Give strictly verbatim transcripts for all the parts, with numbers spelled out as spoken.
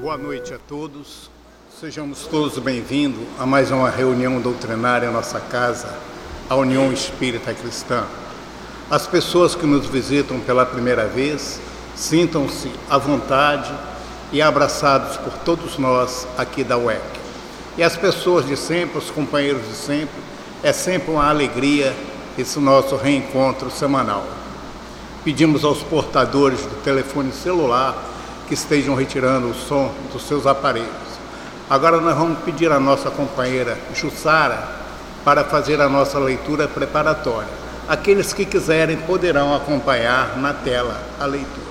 Boa noite a todos. Sejamos todos bem-vindos a mais uma reunião doutrinária em nossa casa, a União Espírita Cristã. As pessoas que nos visitam pela primeira vez, sintam-se à vontade e abraçados por todos nós aqui da U E C. E as pessoas de sempre, os companheiros de sempre, é sempre uma alegria esse nosso reencontro semanal. Pedimos aos portadores do telefone celular que estejam retirando o som dos seus aparelhos. Agora nós vamos pedir à nossa companheira Jussara para fazer a nossa leitura preparatória. Aqueles que quiserem poderão acompanhar na tela a leitura.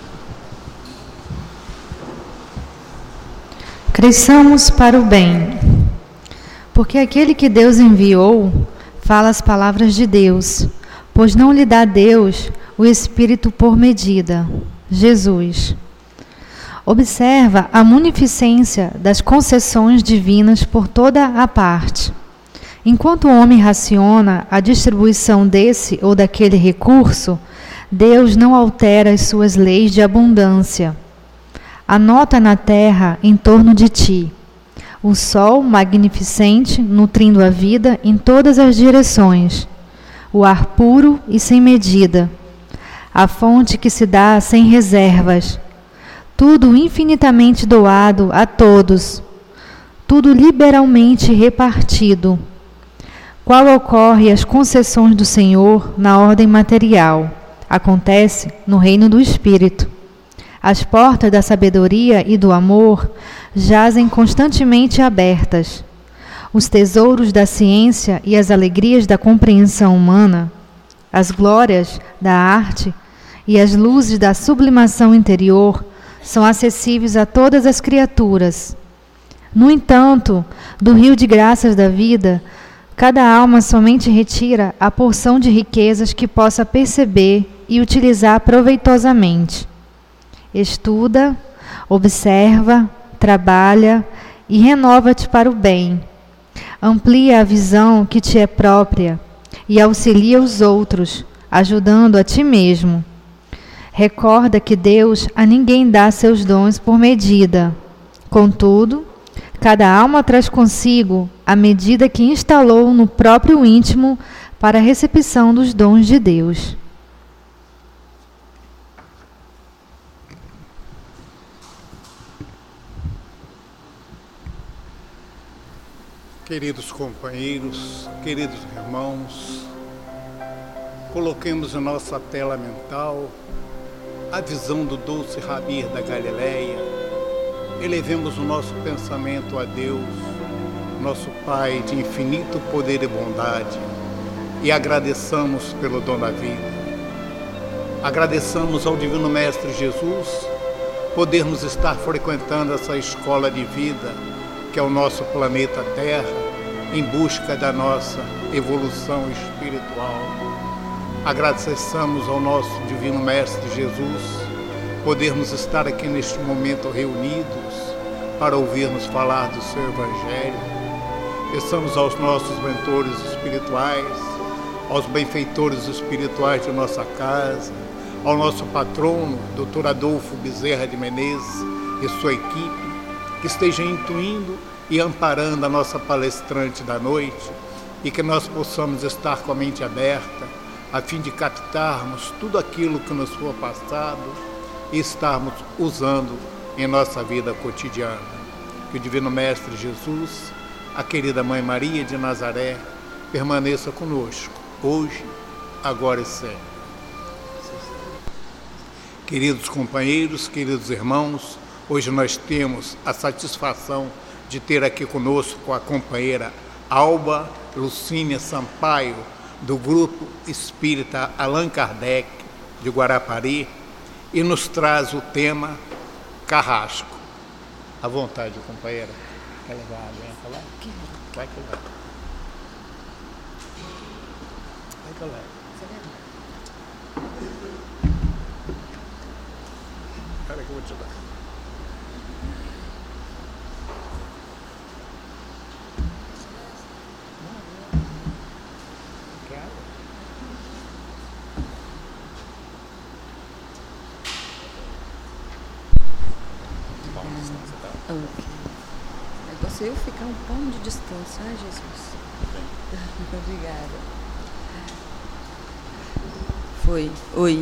Cresçamos para o bem, porque aquele que Deus enviou fala as palavras de Deus, pois não lhe dá Deus o Espírito por medida. Jesus. Observa a munificência das concessões divinas por toda a parte. Enquanto o homem raciona a distribuição desse ou daquele recurso, Deus não altera as suas leis de abundância. Anota na terra em torno de ti o sol magnificente, nutrindo a vida em todas as direções, o ar puro e sem medida, a fonte que se dá sem reservas, tudo infinitamente doado a todos, tudo liberalmente repartido. Qual ocorre as concessões do Senhor na ordem material, acontece no reino do Espírito. As portas da sabedoria e do amor jazem constantemente abertas. Os tesouros da ciência e as alegrias da compreensão humana, as glórias da arte e as luzes da sublimação interior são acessíveis a todas as criaturas. No entanto, do rio de graças da vida, cada alma somente retira a porção de riquezas que possa perceber e utilizar proveitosamente. Estuda, observa, trabalha e renova-te para o bem. Amplia a visão que te é própria e auxilia os outros, ajudando a ti mesmo. Recorda que Deus a ninguém dá seus dons por medida. Contudo, cada alma traz consigo a medida que instalou no próprio íntimo para a recepção dos dons de Deus. Queridos companheiros, queridos irmãos, coloquemos em nossa tela mental a visão do doce Rabi da Galileia. Elevemos o nosso pensamento a Deus, nosso Pai de infinito poder e bondade, e agradeçamos pelo dom da vida. Agradeçamos ao Divino Mestre Jesus podermos estar frequentando essa escola de vida que é o nosso planeta Terra, em busca da nossa evolução espiritual. Agradecemos ao nosso Divino Mestre Jesus podermos estar aqui neste momento reunidos para ouvirmos falar do seu Evangelho. Peçamos aos nossos mentores espirituais, aos benfeitores espirituais de nossa casa, ao nosso patrono, doutor Adolfo Bezerra de Menezes e sua equipe, que esteja intuindo e amparando a nossa palestrante da noite, e que nós possamos estar com a mente aberta, a fim de captarmos tudo aquilo que nos for passado e estarmos usando em nossa vida cotidiana. Que o Divino Mestre Jesus, a querida Mãe Maria de Nazaré, permaneça conosco, hoje, agora e sempre. Queridos companheiros, queridos irmãos, hoje nós temos a satisfação de ter aqui conosco a companheira Alba Lucínia Sampaio, do Grupo Espírita Allan Kardec, de Guarapari, e nos traz o tema Carrasco. À vontade, companheira. Quer levar a aguenta lá? Vai que vai. Vai que eu levo. Espera que eu vou te dar. Bom, você tá Ok. É você eu ficar um palmo de distância. Ai, Jesus. Obrigada. Foi. Oi.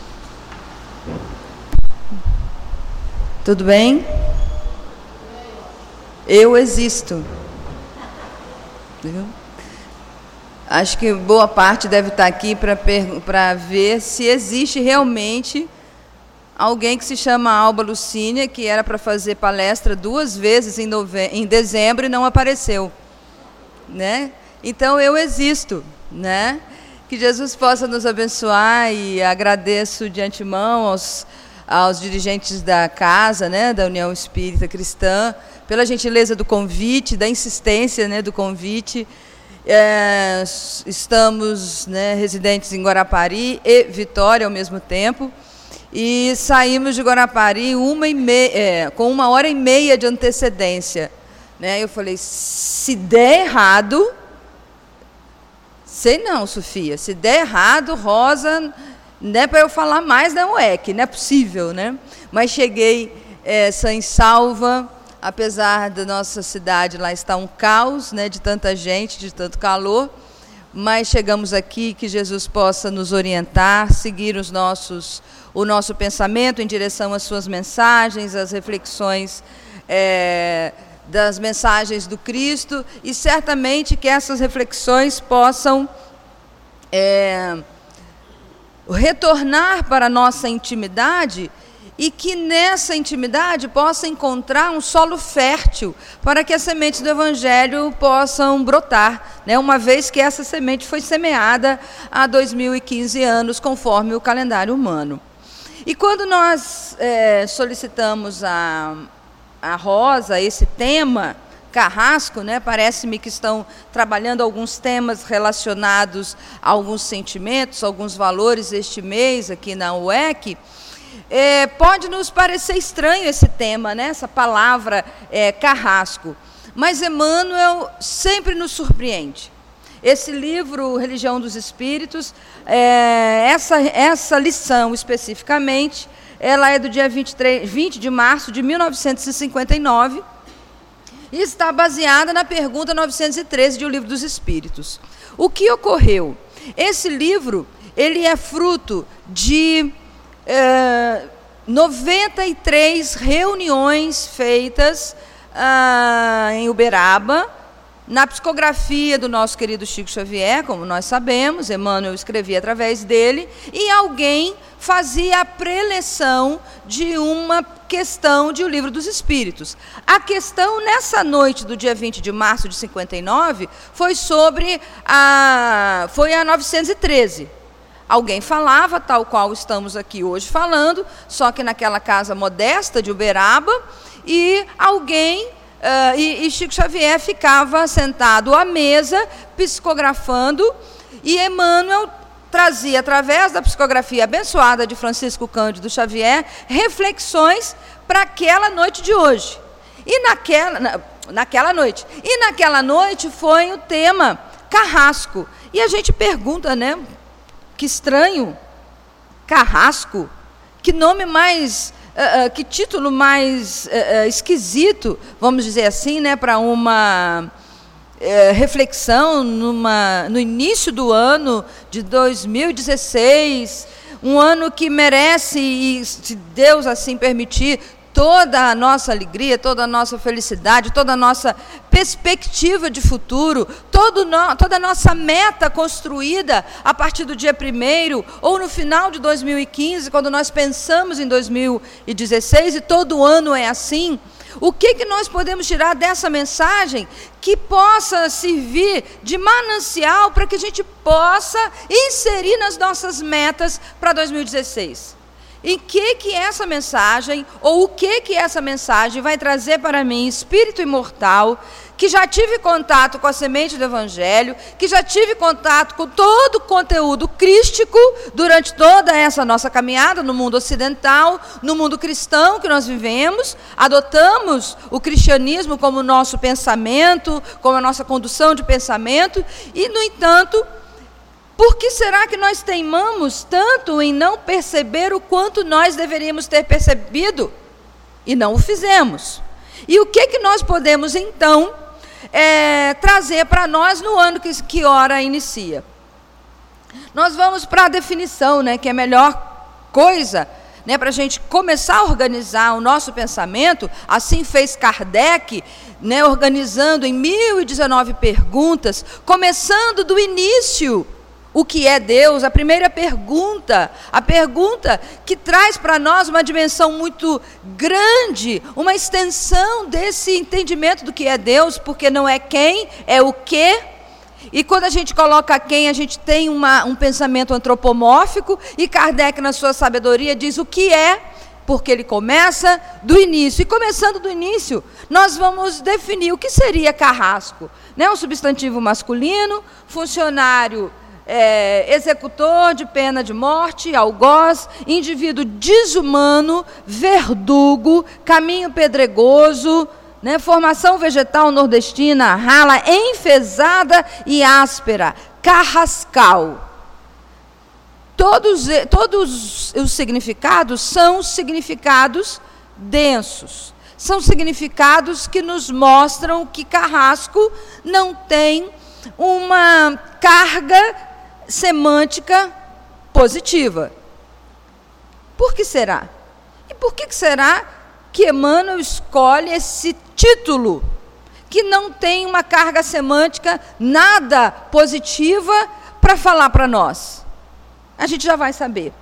Tudo bem? Eu existo. Viu? Acho que boa parte deve estar aqui para ver se existe realmente alguém que se chama Alba Lucínia, que era para fazer palestra duas vezes em, nove... em dezembro e não apareceu. Né? Então, eu existo. Né? Que Jesus possa nos abençoar, e agradeço de antemão aos, aos dirigentes da casa, né, da União Espírita Cristã, pela gentileza do convite, da insistência, né, do convite. É, estamos, né, residentes em Guarapari e Vitória ao mesmo tempo, e saímos de Guarapari uma e meia, é, com uma hora e meia de antecedência. Né? Eu falei, se der errado... Sei não, Sofia, se der errado, Rosa, não é para eu falar mais da U E C, não é possível, né? Mas cheguei é, sã e salva, apesar da nossa cidade lá estar um caos, né, de tanta gente, de tanto calor, mas chegamos aqui, que Jesus possa nos orientar, seguir os nossos, o nosso pensamento em direção às suas mensagens, às reflexões é, das mensagens do Cristo, e certamente que essas reflexões possam é, retornar para a nossa intimidade, e que nessa intimidade possa encontrar um solo fértil para que as sementes do Evangelho possam brotar, né? Uma vez que essa semente foi semeada há dois mil e quinze anos, conforme o calendário humano. E quando nós é, solicitamos a a Rosa, esse tema, carrasco, né? Parece-me que estão trabalhando alguns temas relacionados a alguns sentimentos, alguns valores este mês aqui na U E C. É, pode nos parecer estranho esse tema, né? Essa palavra é, carrasco, mas Emmanuel sempre nos surpreende. Esse livro, Religião dos Espíritos, é, essa, essa lição especificamente, ela é do dia vinte e três, vinte de março de mil novecentos e cinquenta e nove e está baseada na pergunta novecentos e treze de O Livro dos Espíritos. O que ocorreu? Esse livro, ele é fruto de eh, noventa e três reuniões feitas ah, em Uberaba, na psicografia do nosso querido Chico Xavier, como nós sabemos, Emmanuel escrevia através dele, e alguém fazia a preleção de uma questão de O Livro dos Espíritos. A questão, nessa noite do dia vinte de março de cinquenta e nove, foi sobre a, foi a novecentos e treze. Alguém falava, tal qual estamos aqui hoje falando, só que naquela casa modesta de Uberaba, e alguém... Uh, e, e Chico Xavier ficava sentado à mesa, psicografando, e Emmanuel trazia, através da psicografia abençoada de Francisco Cândido Xavier, reflexões para aquela noite de hoje. E naquela, na, naquela noite. E naquela noite foi o tema carrasco. E a gente pergunta, né? Que estranho, carrasco, que nome mais... Uh, uh, que título mais uh, uh, esquisito, vamos dizer assim, né, para uma uh, reflexão numa, no início do ano de dois mil e dezesseis, um ano que merece, e se Deus assim permitir, toda a nossa alegria, toda a nossa felicidade, toda a nossa perspectiva de futuro, todo no, toda a nossa meta construída a partir do dia primeiro, ou no final de dois mil e quinze, quando nós pensamos em dois mil e dezesseis, e todo ano é assim. O que, que nós podemos tirar dessa mensagem que possa servir de manancial para que a gente possa inserir nas nossas metas para dois mil e dezesseis? Em que que essa mensagem, ou o que que essa mensagem vai trazer para mim, espírito imortal, que já tive contato com a semente do Evangelho, que já tive contato com todo o conteúdo crístico durante toda essa nossa caminhada no mundo ocidental, no mundo cristão que nós vivemos, adotamos o cristianismo como nosso pensamento, como a nossa condução de pensamento, e, no entanto, por que será que nós teimamos tanto em não perceber o quanto nós deveríamos ter percebido e não o fizemos? E o que, que nós podemos, então, é, trazer para nós no ano que, que ora inicia? Nós vamos para a definição, né, que é a melhor coisa, né, para a gente começar a organizar o nosso pensamento. Assim fez Kardec, né, organizando em mil e dezenove perguntas, começando do início. O que é Deus? A primeira pergunta, a pergunta que traz para nós uma dimensão muito grande, uma extensão desse entendimento do que é Deus, porque não é quem, é o que. E quando a gente coloca quem, a gente tem uma, um pensamento antropomórfico, e Kardec, na sua sabedoria, diz o que é, porque ele começa do início. E começando do início, nós vamos definir o que seria carrasco. Né? Um substantivo masculino, funcionário, É, executor de pena de morte, algoz, indivíduo desumano, verdugo, caminho pedregoso, né, formação vegetal nordestina, rala, enfesada e áspera, carrascal. Todos, todos os significados são significados densos, são significados que nos mostram que carrasco não tem uma carga semântica positiva. Por que será? E por que será que Emmanuel escolhe esse título, que não tem uma carga semântica nada positiva para falar para nós? A gente já vai saber.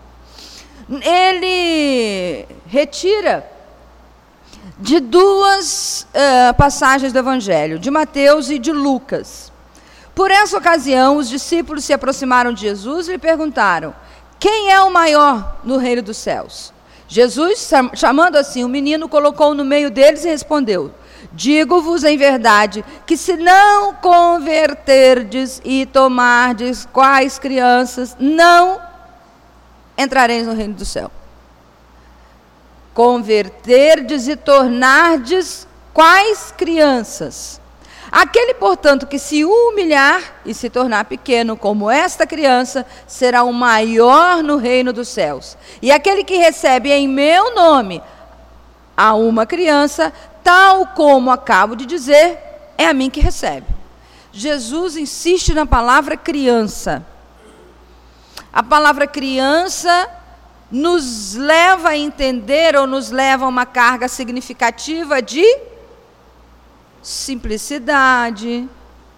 Ele retira de duas uh, passagens do Evangelho, de Mateus e de Lucas. Por essa ocasião, os discípulos se aproximaram de Jesus e lhe perguntaram: quem é o maior no reino dos céus? Jesus, chamando assim o menino, colocou no meio deles e respondeu: digo-vos em verdade que se não converterdes e tomardes quais crianças, não entrareis no reino do céu. Converterdes e tornardes quais crianças? Aquele, portanto, que se humilhar e se tornar pequeno como esta criança, será o maior no reino dos céus. E aquele que recebe em meu nome a uma criança, tal como acabo de dizer, é a mim que recebe. Jesus insiste na palavra criança. A palavra criança nos leva a entender, ou nos leva a uma carga significativa de simplicidade,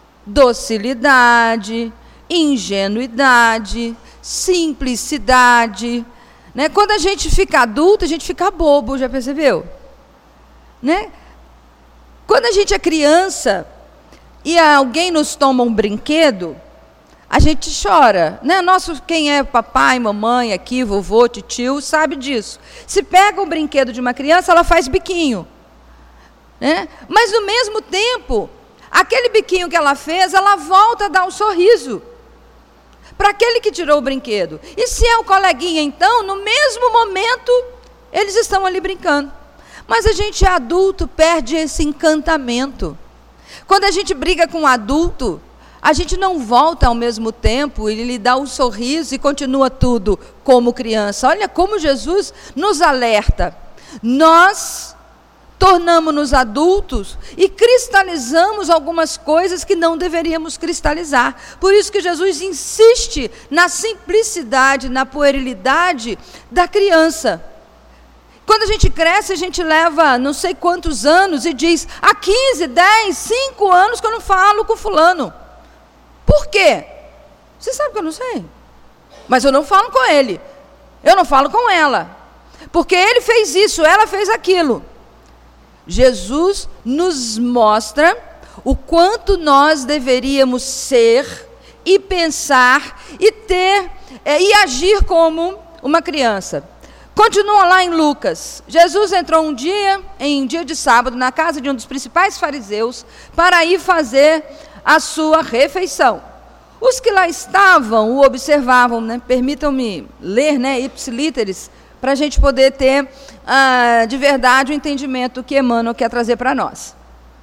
docilidade, ingenuidade, simplicidade. Né? Quando a gente fica adulto, a gente fica bobo, já percebeu? Né? Quando a gente é criança e alguém nos toma um brinquedo, a gente chora. Né? Nosso, quem é papai, mamãe aqui, vovô, titio, sabe disso. Se pega um brinquedo de uma criança, ela faz biquinho. Né? Mas, no mesmo tempo, aquele biquinho que ela fez, ela volta a dar um sorriso para aquele que tirou o brinquedo. E se é o coleguinha, então, no mesmo momento, eles estão ali brincando. Mas a gente adulto perde esse encantamento. Quando a gente briga com um adulto, a gente não volta ao mesmo tempo e lhe dá um sorriso e continua tudo como criança. Olha como Jesus nos alerta. Nós tornamos-nos adultos e cristalizamos algumas coisas que não deveríamos cristalizar. Por isso que Jesus insiste na simplicidade, na puerilidade da criança. Quando a gente cresce, a gente leva não sei quantos anos e diz: há quinze, dez, cinco anos que eu não falo com fulano. Por quê? Você sabe que eu não sei. Mas eu não falo com ele. Eu não falo com ela. Porque ele fez isso, ela fez aquilo. Jesus nos mostra o quanto nós deveríamos ser e pensar e ter é, e agir como uma criança. Continua lá em Lucas. Jesus entrou um dia, em um dia de sábado, na casa de um dos principais fariseus, para ir fazer a sua refeição. Os que lá estavam o observavam, né? Permitam-me ler, né, ipsilíteres, para a gente poder ter ah, de verdade o entendimento que Emmanuel quer trazer para nós.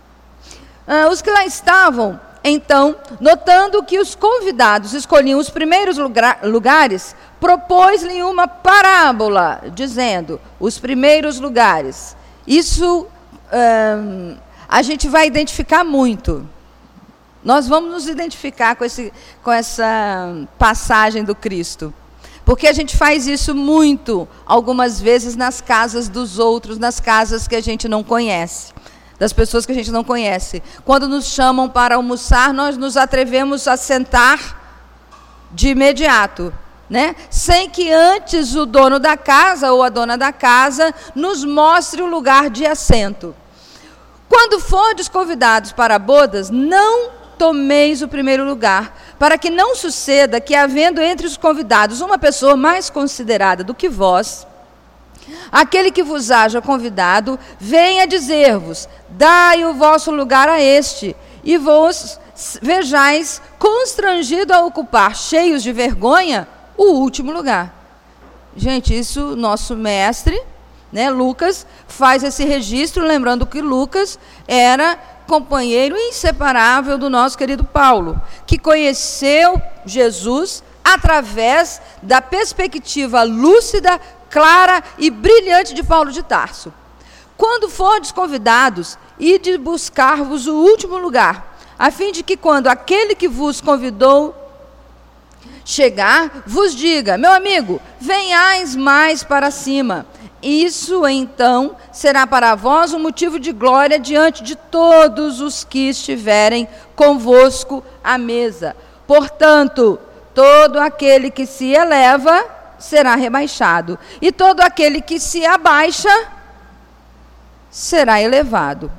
Ah, os que lá estavam, então, notando que os convidados escolhiam os primeiros lugar, lugares, propôs-lhe uma parábola, dizendo: os primeiros lugares. Isso hum, a gente vai identificar muito. Nós vamos nos identificar com, esse, com essa passagem do Cristo. Porque a gente faz isso muito, algumas vezes, nas casas dos outros, nas casas que a gente não conhece, das pessoas que a gente não conhece. Quando nos chamam para almoçar, nós nos atrevemos a sentar de imediato, né? Sem que antes o dono da casa ou a dona da casa nos mostre o lugar de assento. Quando fordes convidados para bodas, não tomeis o primeiro lugar, para que não suceda que, havendo entre os convidados uma pessoa mais considerada do que vós, aquele que vos haja convidado venha dizer-vos: dai o vosso lugar a este, e vos vejais constrangido a ocupar, cheios de vergonha, o último lugar. Gente, isso nosso mestre, né, Lucas, faz esse registro, lembrando que Lucas era companheiro inseparável do nosso querido Paulo, que conheceu Jesus através da perspectiva lúcida, clara e brilhante de Paulo de Tarso. Quando fordes convidados, ide buscar-vos o último lugar, a fim de que, quando aquele que vos convidou chegar, vos diga: meu amigo, venhais mais para cima. Isso, então, será para vós um motivo de glória diante de todos os que estiverem convosco à mesa. Portanto, todo aquele que se eleva será rebaixado, e todo aquele que se abaixa será elevado.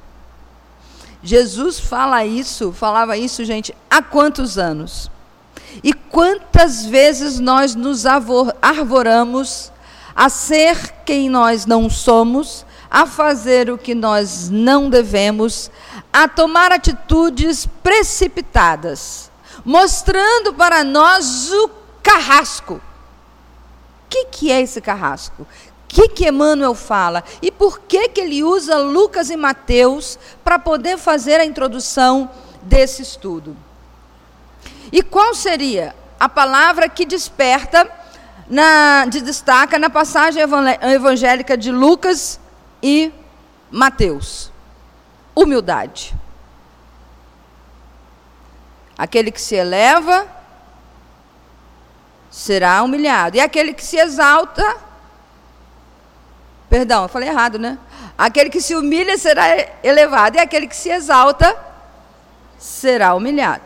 Jesus fala isso, falava isso, gente, há quantos anos? E quantas vezes nós nos arvoramos a ser quem nós não somos, a fazer o que nós não devemos, a tomar atitudes precipitadas, mostrando para nós o carrasco. O que, que é esse carrasco? O que, que Emmanuel fala? E por que, que ele usa Lucas e Mateus para poder fazer a introdução desse estudo? E qual seria a palavra que desperta Na, de destaca na passagem evangélica de Lucas e Mateus? Humildade. Aquele que se eleva será humilhado, e aquele que se exalta, perdão, eu falei errado, né? Aquele que se humilha será elevado, e aquele que se exalta será humilhado.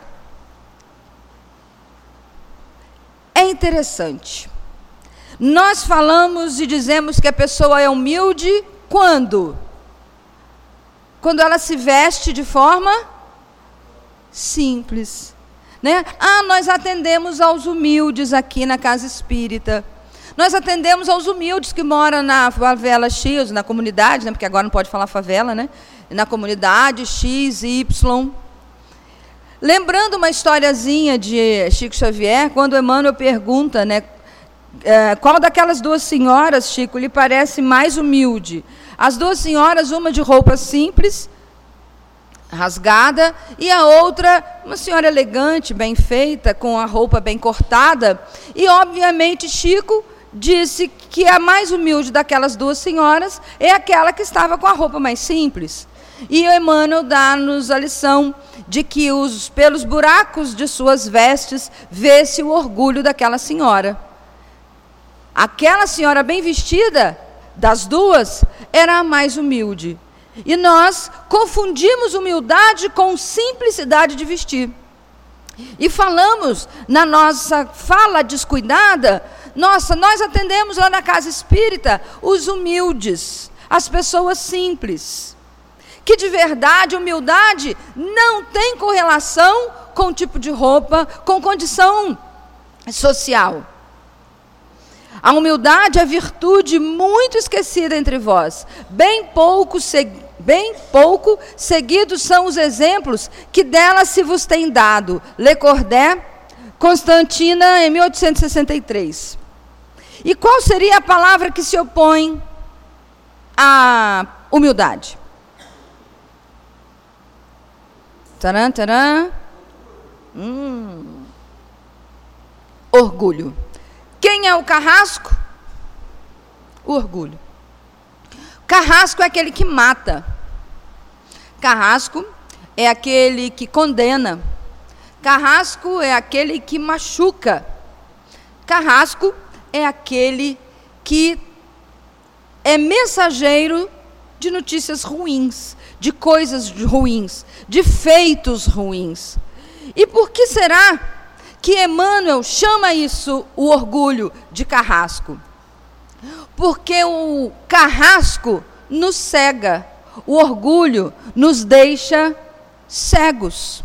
É interessante. Nós falamos e dizemos que a pessoa é humilde quando? Quando ela se veste de forma simples, né? Ah, nós atendemos aos humildes aqui na casa espírita. Nós atendemos aos humildes que moram na favela X, na comunidade, né? Porque agora não pode falar favela, né? Na comunidade X, Y. Lembrando uma historiazinha de Chico Xavier, quando Emmanuel pergunta, né? É, qual daquelas duas senhoras, Chico, lhe parece mais humilde? As duas senhoras, uma de roupa simples, rasgada, e a outra, uma senhora elegante, bem feita, com a roupa bem cortada. E, obviamente, Chico disse que a mais humilde daquelas duas senhoras é aquela que estava com a roupa mais simples. E o Emmanuel dá-nos a lição de que os, pelos buracos de suas vestes vê-se o orgulho daquela senhora. Aquela senhora bem vestida, das duas, era a mais humilde. E nós confundimos humildade com simplicidade de vestir. E falamos, na nossa fala descuidada, nossa, nós atendemos lá na casa espírita os humildes, as pessoas simples. Que de verdade, humildade não tem correlação com o tipo de roupa, com condição social. A humildade é virtude muito esquecida entre vós. Bem pouco, bem pouco seguidos são os exemplos que dela se vos tem dado. Le Cordaire, Constantina, em mil oitocentos e sessenta e três. E qual seria a palavra que se opõe à humildade? Taran, taran. Hum. Orgulho. Quem é o carrasco? O orgulho. Carrasco é aquele que mata. Carrasco é aquele que condena. Carrasco é aquele que machuca. Carrasco é aquele que é mensageiro de notícias ruins, de coisas ruins, de feitos ruins. E por que será que Emmanuel chama isso o orgulho de carrasco? Porque o carrasco nos cega, o orgulho nos deixa cegos.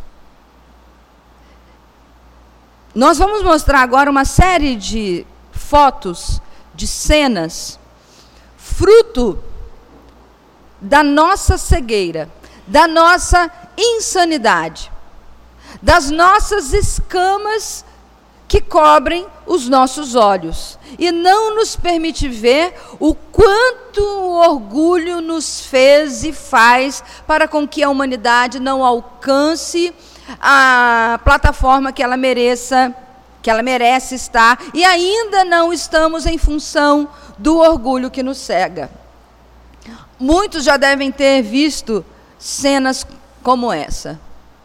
Nós vamos mostrar agora uma série de fotos, de cenas, fruto da nossa cegueira, da nossa insanidade, das nossas escamas que cobrem os nossos olhos e não nos permite ver o quanto o orgulho nos fez e faz para com que a humanidade não alcance a plataforma que ela mereça, que ela merece estar, e ainda não estamos em função do orgulho que nos cega. Muitos já devem ter visto cenas como essa.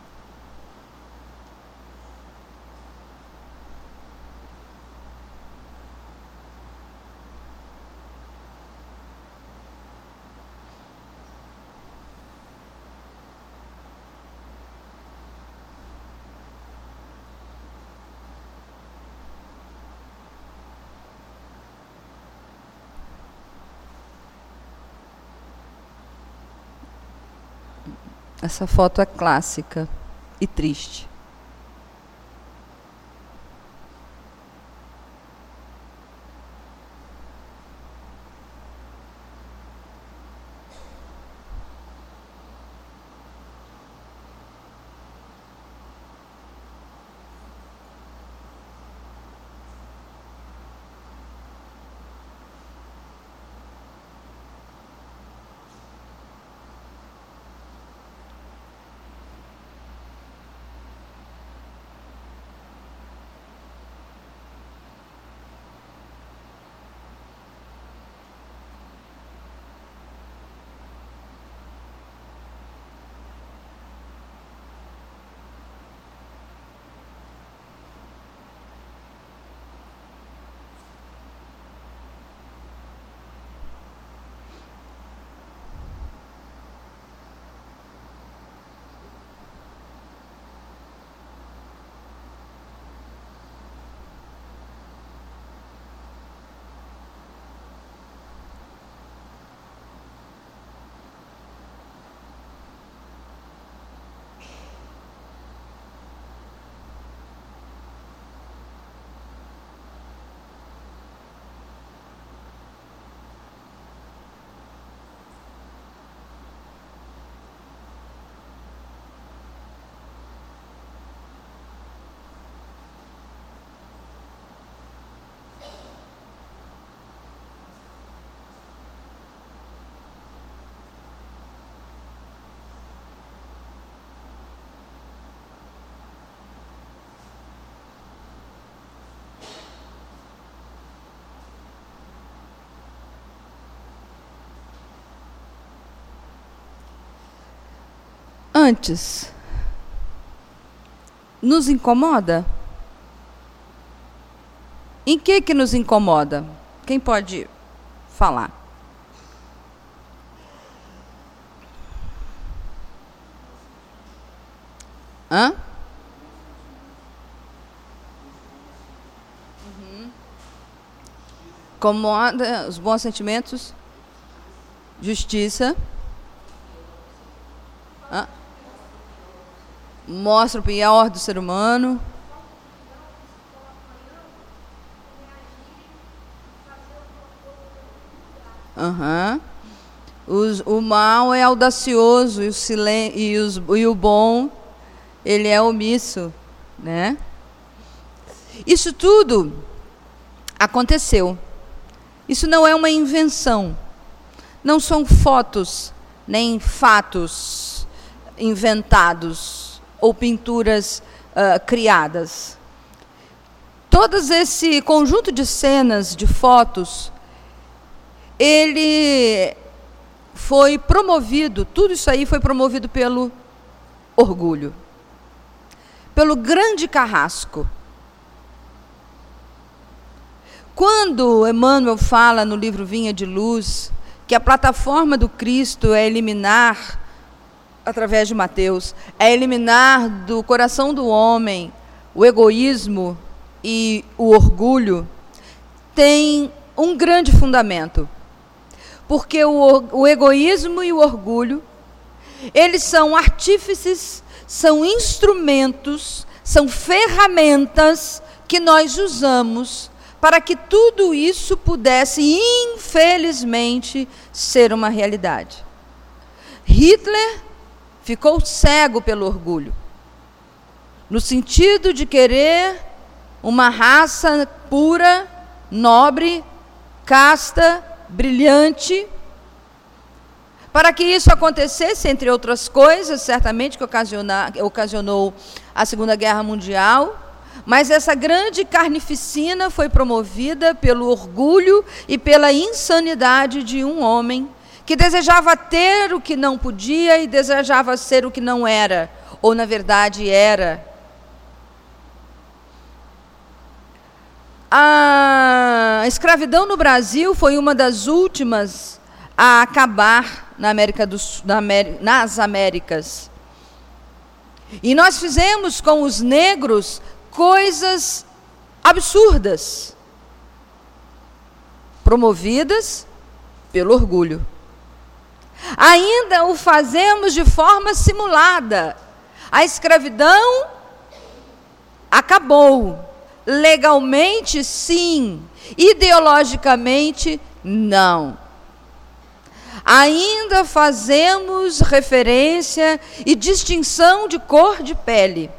Essa foto é clássica e triste. Antes, nos incomoda? Em que que nos incomoda? Quem pode falar? Hã? Uhum. Incomoda os bons sentimentos? Justiça? Hã? Mostra o pior do ser humano. Uhum. Os, o mal é audacioso e o, silen, e, os, e o bom, ele é omisso, né? Isso tudo aconteceu. Isso não é uma invenção. Não são fotos, nem fatos inventados ou pinturas uh, criadas. Todo esse conjunto de cenas, de fotos, ele foi promovido, tudo isso aí foi promovido pelo orgulho, pelo grande carrasco. Quando Emmanuel fala no livro Vinha de Luz que a plataforma do Cristo é eliminar, através de Mateus, é eliminar do coração do homem o egoísmo e o orgulho, tem um grande fundamento. Porque o, o egoísmo e o orgulho, eles são artífices, são instrumentos, são ferramentas que nós usamos para que tudo isso pudesse, infelizmente, ser uma realidade. Hitler ficou cego pelo orgulho, no sentido de querer uma raça pura, nobre, casta, brilhante. Para que isso acontecesse, entre outras coisas, certamente que ocasionou a Segunda Guerra Mundial, mas essa grande carnificina foi promovida pelo orgulho e pela insanidade de um homem que desejava ter o que não podia e desejava ser o que não era, ou na verdade era. A escravidão no Brasil foi uma das últimas a acabar na América do Sul, na América, nas Américas. E nós fizemos com os negros coisas absurdas, promovidas pelo orgulho. Ainda o fazemos de forma simulada. A escravidão acabou. Legalmente, sim. Ideologicamente, não. Ainda fazemos referência e distinção de cor de pele,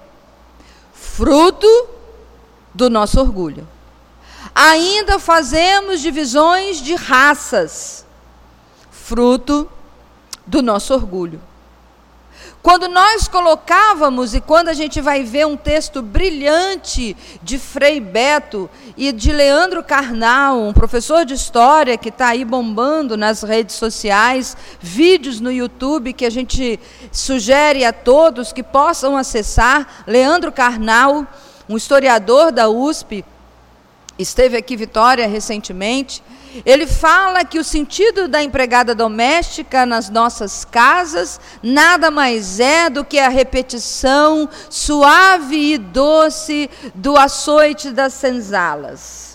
fruto do nosso orgulho. Ainda fazemos divisões de raças, fruto do nosso orgulho. Quando nós colocávamos, e quando a gente vai ver um texto brilhante de Frei Beto e de Leandro Carnal, um professor de história que está aí bombando nas redes sociais, vídeos no YouTube que a gente sugere a todos que possam acessar. Leandro Carnal, um historiador da U S P, esteve aqui em Vitória recentemente. Ele fala que o sentido da empregada doméstica nas nossas casas nada mais é do que a repetição suave e doce do açoite das senzalas.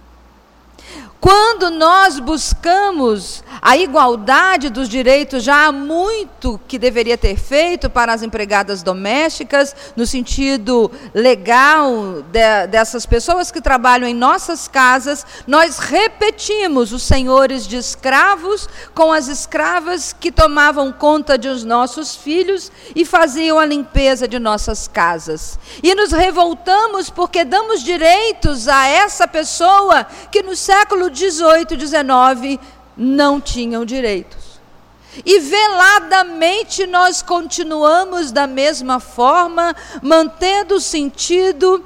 Quando nós buscamos a igualdade dos direitos, já há muito que deveria ter feito para as empregadas domésticas, no sentido legal de, dessas pessoas que trabalham em nossas casas, nós repetimos os senhores de escravos com as escravas que tomavam conta de os nossos filhos e faziam a limpeza de nossas casas. E nos revoltamos porque damos direitos a essa pessoa que no século dezoito, dezenove não tinham direitos. E veladamente nós continuamos da mesma forma, mantendo o sentido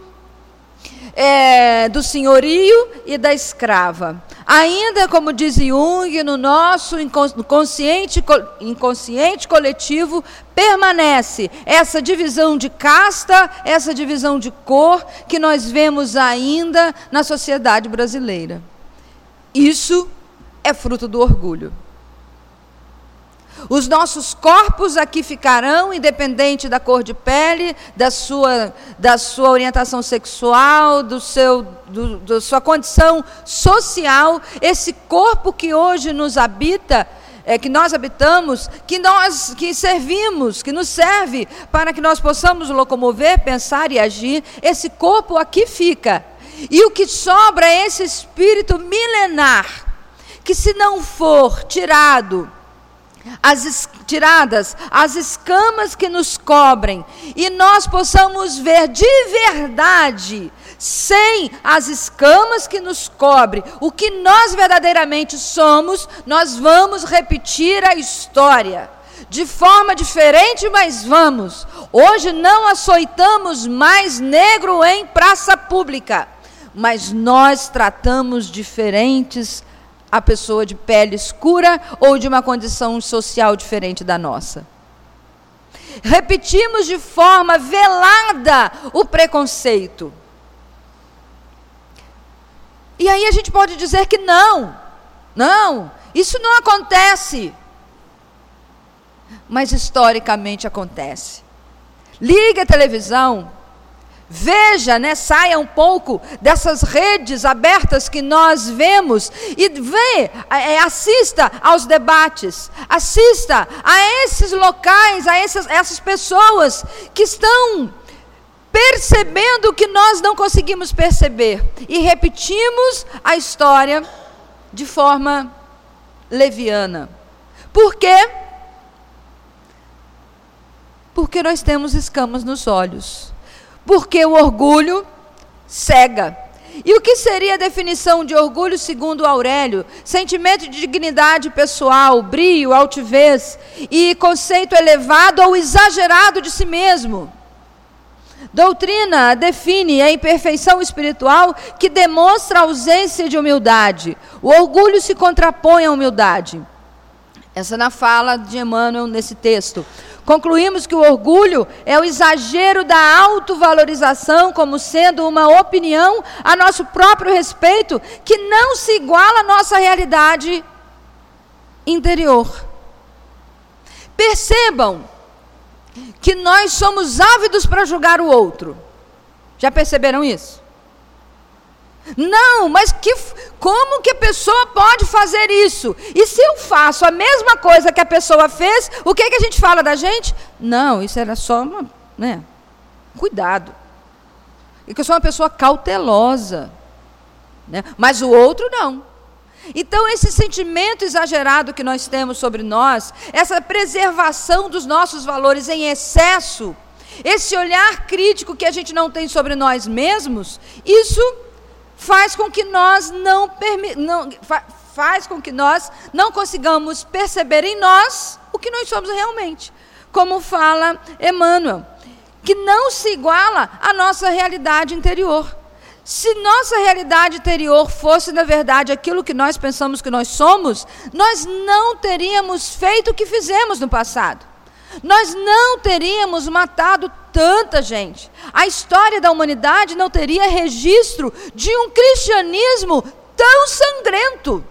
é, do senhorio e da escrava. Ainda, como diz Jung, no nosso inconsciente, inconsciente coletivo, permanece essa divisão de casta, essa divisão de cor, que nós vemos ainda na sociedade brasileira. Isso é fruto do orgulho. Os nossos corpos aqui ficarão, independente da cor de pele, da sua, da sua orientação sexual, do seu, do, da sua condição social. Esse corpo que hoje nos habita, é, que nós habitamos, que nós que servimos, que nos serve para que nós possamos locomover, pensar e agir, esse corpo aqui fica. E o que sobra é esse espírito milenar, que se não for tirado, as, tiradas as escamas que nos cobrem, e nós possamos ver de verdade, sem as escamas que nos cobrem, o que nós verdadeiramente somos, nós vamos repetir a história. De forma diferente, mas vamos. Hoje não açoitamos mais negro em praça pública, mas nós tratamos diferentes a pessoa de pele escura ou de uma condição social diferente da nossa. Repetimos de forma velada o preconceito. E aí a gente pode dizer que não, não, isso não acontece. Mas historicamente acontece. Ligue a televisão, veja, né, saia um pouco dessas redes abertas que nós vemos e vê, é, assista aos debates, assista a esses locais, a essas, essas pessoas que estão percebendo o que nós não conseguimos perceber e repetimos a história de forma leviana. Por quê? Porque nós temos escamas nos olhos. Porque o orgulho cega. E o que seria a definição de orgulho segundo Aurélio? Sentimento de dignidade pessoal, brio, altivez e conceito elevado ou exagerado de si mesmo. Doutrina define a imperfeição espiritual que demonstra a ausência de humildade. O orgulho se contrapõe à humildade. Essa é na fala de Emmanuel nesse texto. Concluímos que o orgulho é o exagero da autovalorização como sendo uma opinião a nosso próprio respeito que não se iguala à nossa realidade interior. Percebam que nós somos ávidos para julgar o outro. Já perceberam isso? Não, mas que, como que a pessoa pode fazer isso? E se eu faço a mesma coisa que a pessoa fez, o que, que a gente fala da gente? Não, isso era só uma, né? Cuidado. E que eu sou uma pessoa cautelosa, né? Mas o outro não. Então esse sentimento exagerado que nós temos sobre nós, essa preservação dos nossos valores em excesso, esse olhar crítico que a gente não tem sobre nós mesmos, isso faz com que nós não, não faz com que nós não consigamos perceber em nós o que nós somos realmente. Como fala Emmanuel, que não se iguala à nossa realidade interior. Se nossa realidade interior fosse, na verdade, aquilo que nós pensamos que nós somos, nós não teríamos feito o que fizemos no passado. Nós não teríamos matado tanta gente. A história da humanidade não teria registro de um cristianismo tão sangrento.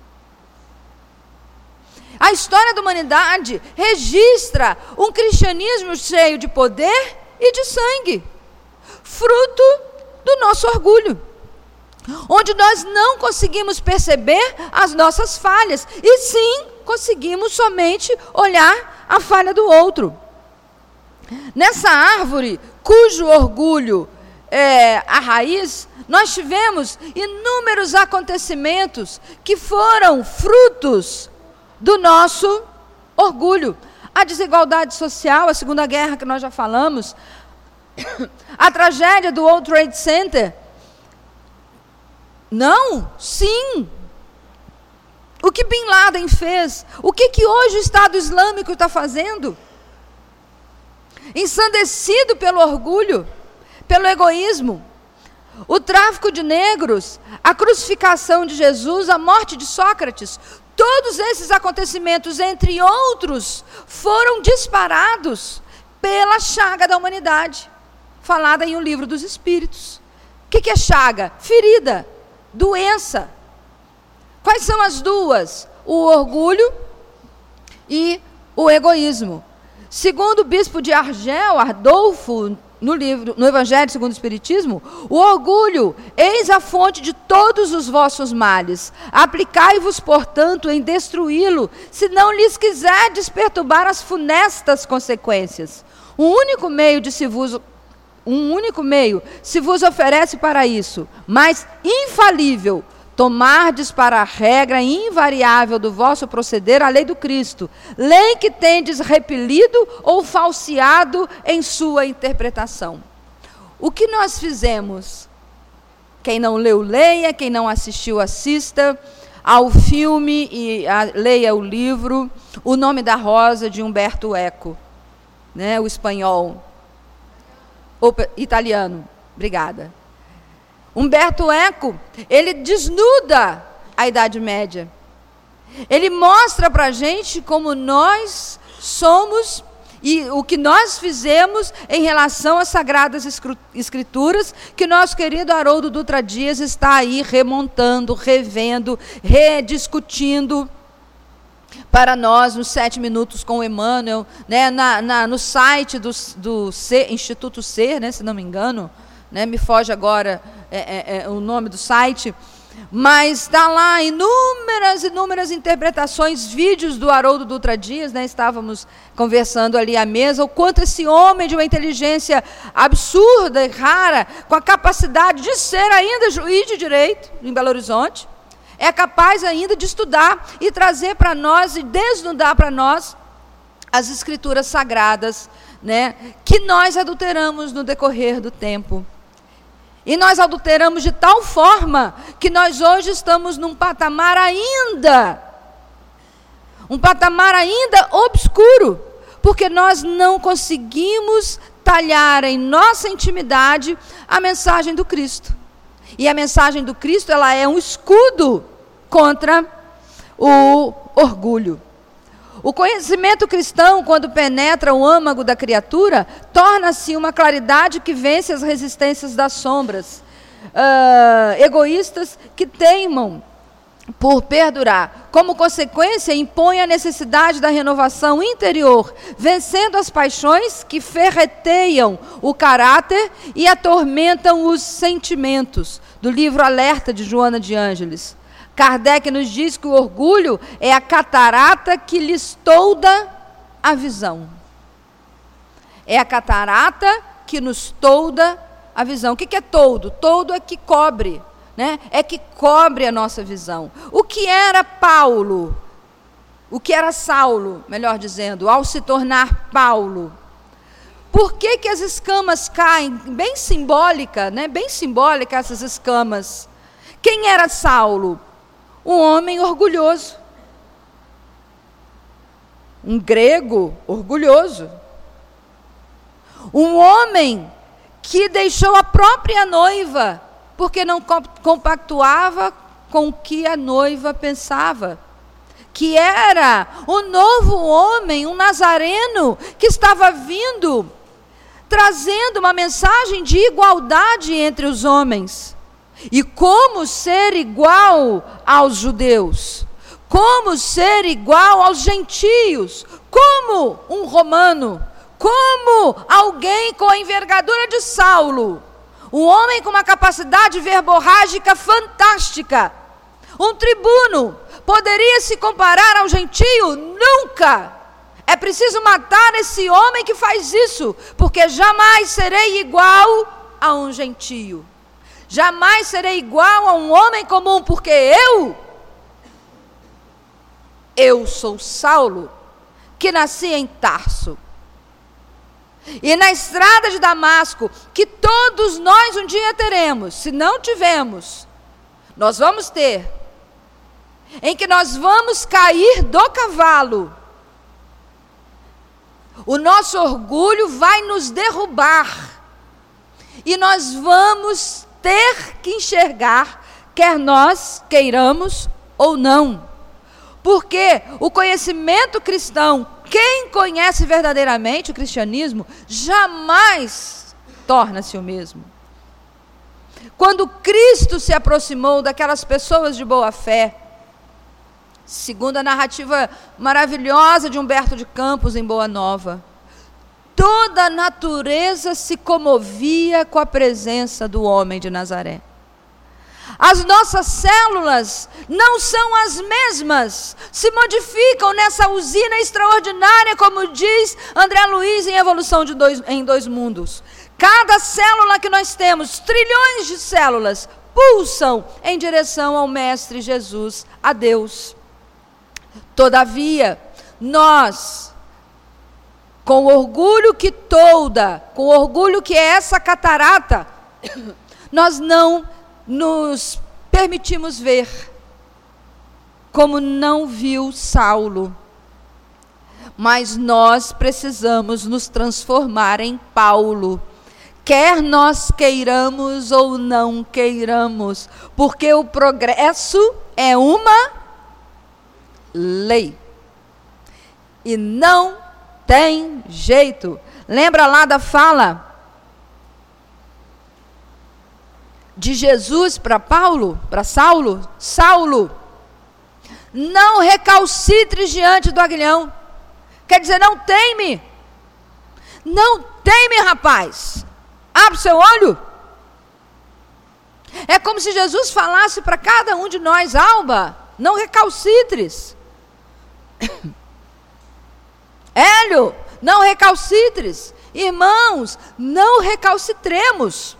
A história da humanidade registra um cristianismo cheio de poder e de sangue, fruto do nosso orgulho, onde nós não conseguimos perceber as nossas falhas, e sim conseguimos somente olhar a falha do outro. Nessa árvore, cujo orgulho é a raiz, nós tivemos inúmeros acontecimentos que foram frutos do nosso orgulho. A desigualdade social, a Segunda Guerra que nós já falamos, a tragédia do World Trade Center. Não, sim. O que Bin Laden fez? O que, que hoje o Estado Islâmico está fazendo? Ensandecido pelo orgulho, pelo egoísmo. O tráfico de negros, a crucificação de Jesus, a morte de Sócrates, todos esses acontecimentos, entre outros, foram disparados pela chaga da humanidade, falada em O Livro dos Espíritos. O que, que é chaga? Ferida, doença. Quais são as duas? O orgulho e o egoísmo. Segundo o bispo de Argel, Ardolfo, no, livro, no Evangelho segundo o Espiritismo, o orgulho, eis a fonte de todos os vossos males. Aplicai-vos, portanto, em destruí-lo, se não lhes quiserdes perturbar as funestas consequências. Um único meio de se vos... Um único meio se vos oferece para isso, mas infalível, tomardes para a regra invariável do vosso proceder a lei do Cristo, lei que tendes repelido ou falseado em sua interpretação. O que nós fizemos? Quem não leu, leia, quem não assistiu, assista ao filme e a, leia o livro O Nome da Rosa, de Umberto Eco, né, o espanhol, ou italiano, obrigada. Umberto Eco, ele desnuda a Idade Média. Ele mostra para a gente como nós somos e o que nós fizemos em relação às Sagradas Escrituras, que nosso querido Haroldo Dutra Dias está aí remontando, revendo, rediscutindo para nós nos Sete Minutos com Emmanuel, né, na, na, no site do, do C, Instituto Ser, né, se não me engano, né, me foge agora é, é, é, o nome do site, mas está lá inúmeras, inúmeras interpretações, vídeos do Haroldo Dutra Dias, né, estávamos conversando ali à mesa, o quanto esse homem de uma inteligência absurda e rara, com a capacidade de ser ainda juiz de direito em Belo Horizonte, é capaz ainda de estudar e trazer para nós e desnudar para nós as escrituras sagradas, né, que nós adulteramos no decorrer do tempo. E nós adulteramos de tal forma que nós hoje estamos num patamar ainda, um patamar ainda obscuro, porque nós não conseguimos talhar em nossa intimidade a mensagem do Cristo. E a mensagem do Cristo, ela é um escudo contra o orgulho. O conhecimento cristão, quando penetra o âmago da criatura, torna-se uma claridade que vence as resistências das sombras, uh, egoístas que teimam por perdurar. Como consequência, impõe a necessidade da renovação interior, vencendo as paixões que ferreteiam o caráter e atormentam os sentimentos. Do livro Alerta, de Joana de Ângeles. Kardec nos diz que o orgulho é a catarata que lhes tolda a visão. É a catarata que nos tolda a visão. O que que é toldo? Toldo é que cobre, né? É que cobre a nossa visão. O que era Paulo? O que era Saulo, melhor dizendo, ao se tornar Paulo? Por que que as escamas caem? Bem simbólica, né? Bem simbólica essas escamas. Quem era Saulo? Um homem orgulhoso. Um grego orgulhoso. Um homem que deixou a própria noiva, porque não compactuava com o que a noiva pensava. Que era o novo homem, um nazareno, que estava vindo, trazendo uma mensagem de igualdade entre os homens. E como ser igual aos judeus? Como ser igual aos gentios? Como um romano? Como alguém com a envergadura de Saulo? Um homem com uma capacidade verborrágica fantástica. Um tribuno poderia se comparar ao gentio? Nunca! É preciso matar esse homem que faz isso, porque jamais serei igual a um gentio. Jamais serei igual a um homem comum, porque eu, eu sou Saulo, que nasci em Tarso. E na estrada de Damasco, que todos nós um dia teremos, se não tivermos, nós vamos ter, em que nós vamos cair do cavalo. O nosso orgulho vai nos derrubar, e nós vamos ter que enxergar, quer nós queiramos ou não. Porque o conhecimento cristão, quem conhece verdadeiramente o cristianismo, jamais torna-se o mesmo. Quando Cristo se aproximou daquelas pessoas de boa fé, segundo a narrativa maravilhosa de Humberto de Campos em Boa Nova, toda a natureza se comovia com a presença do homem de Nazaré. As nossas células não são as mesmas, se modificam nessa usina extraordinária, como diz André Luiz em Evolução de dois, em Dois Mundos. Cada célula que nós temos, trilhões de células, pulsam em direção ao Mestre Jesus, a Deus. Todavia, nós, com o orgulho que tolda, com o orgulho que é essa catarata, nós não nos permitimos ver como não viu Saulo. Mas nós precisamos nos transformar em Paulo, quer nós queiramos ou não queiramos, porque o progresso é uma lei. E não tem jeito. Lembra lá da fala de Jesus para Paulo, para Saulo? Saulo, não recalcitres diante do aguilhão. Quer dizer, não teme. Não teme, rapaz. Abre o seu olho. É como se Jesus falasse para cada um de nós: Alba, não recalcitres. Hélio, não recalcitres. Irmãos, não recalcitremos.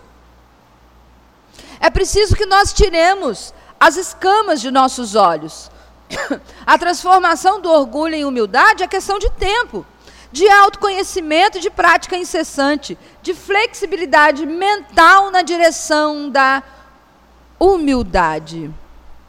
É preciso que nós tiremos as escamas de nossos olhos. A transformação do orgulho em humildade é questão de tempo, de autoconhecimento e de prática incessante, de flexibilidade mental na direção da humildade.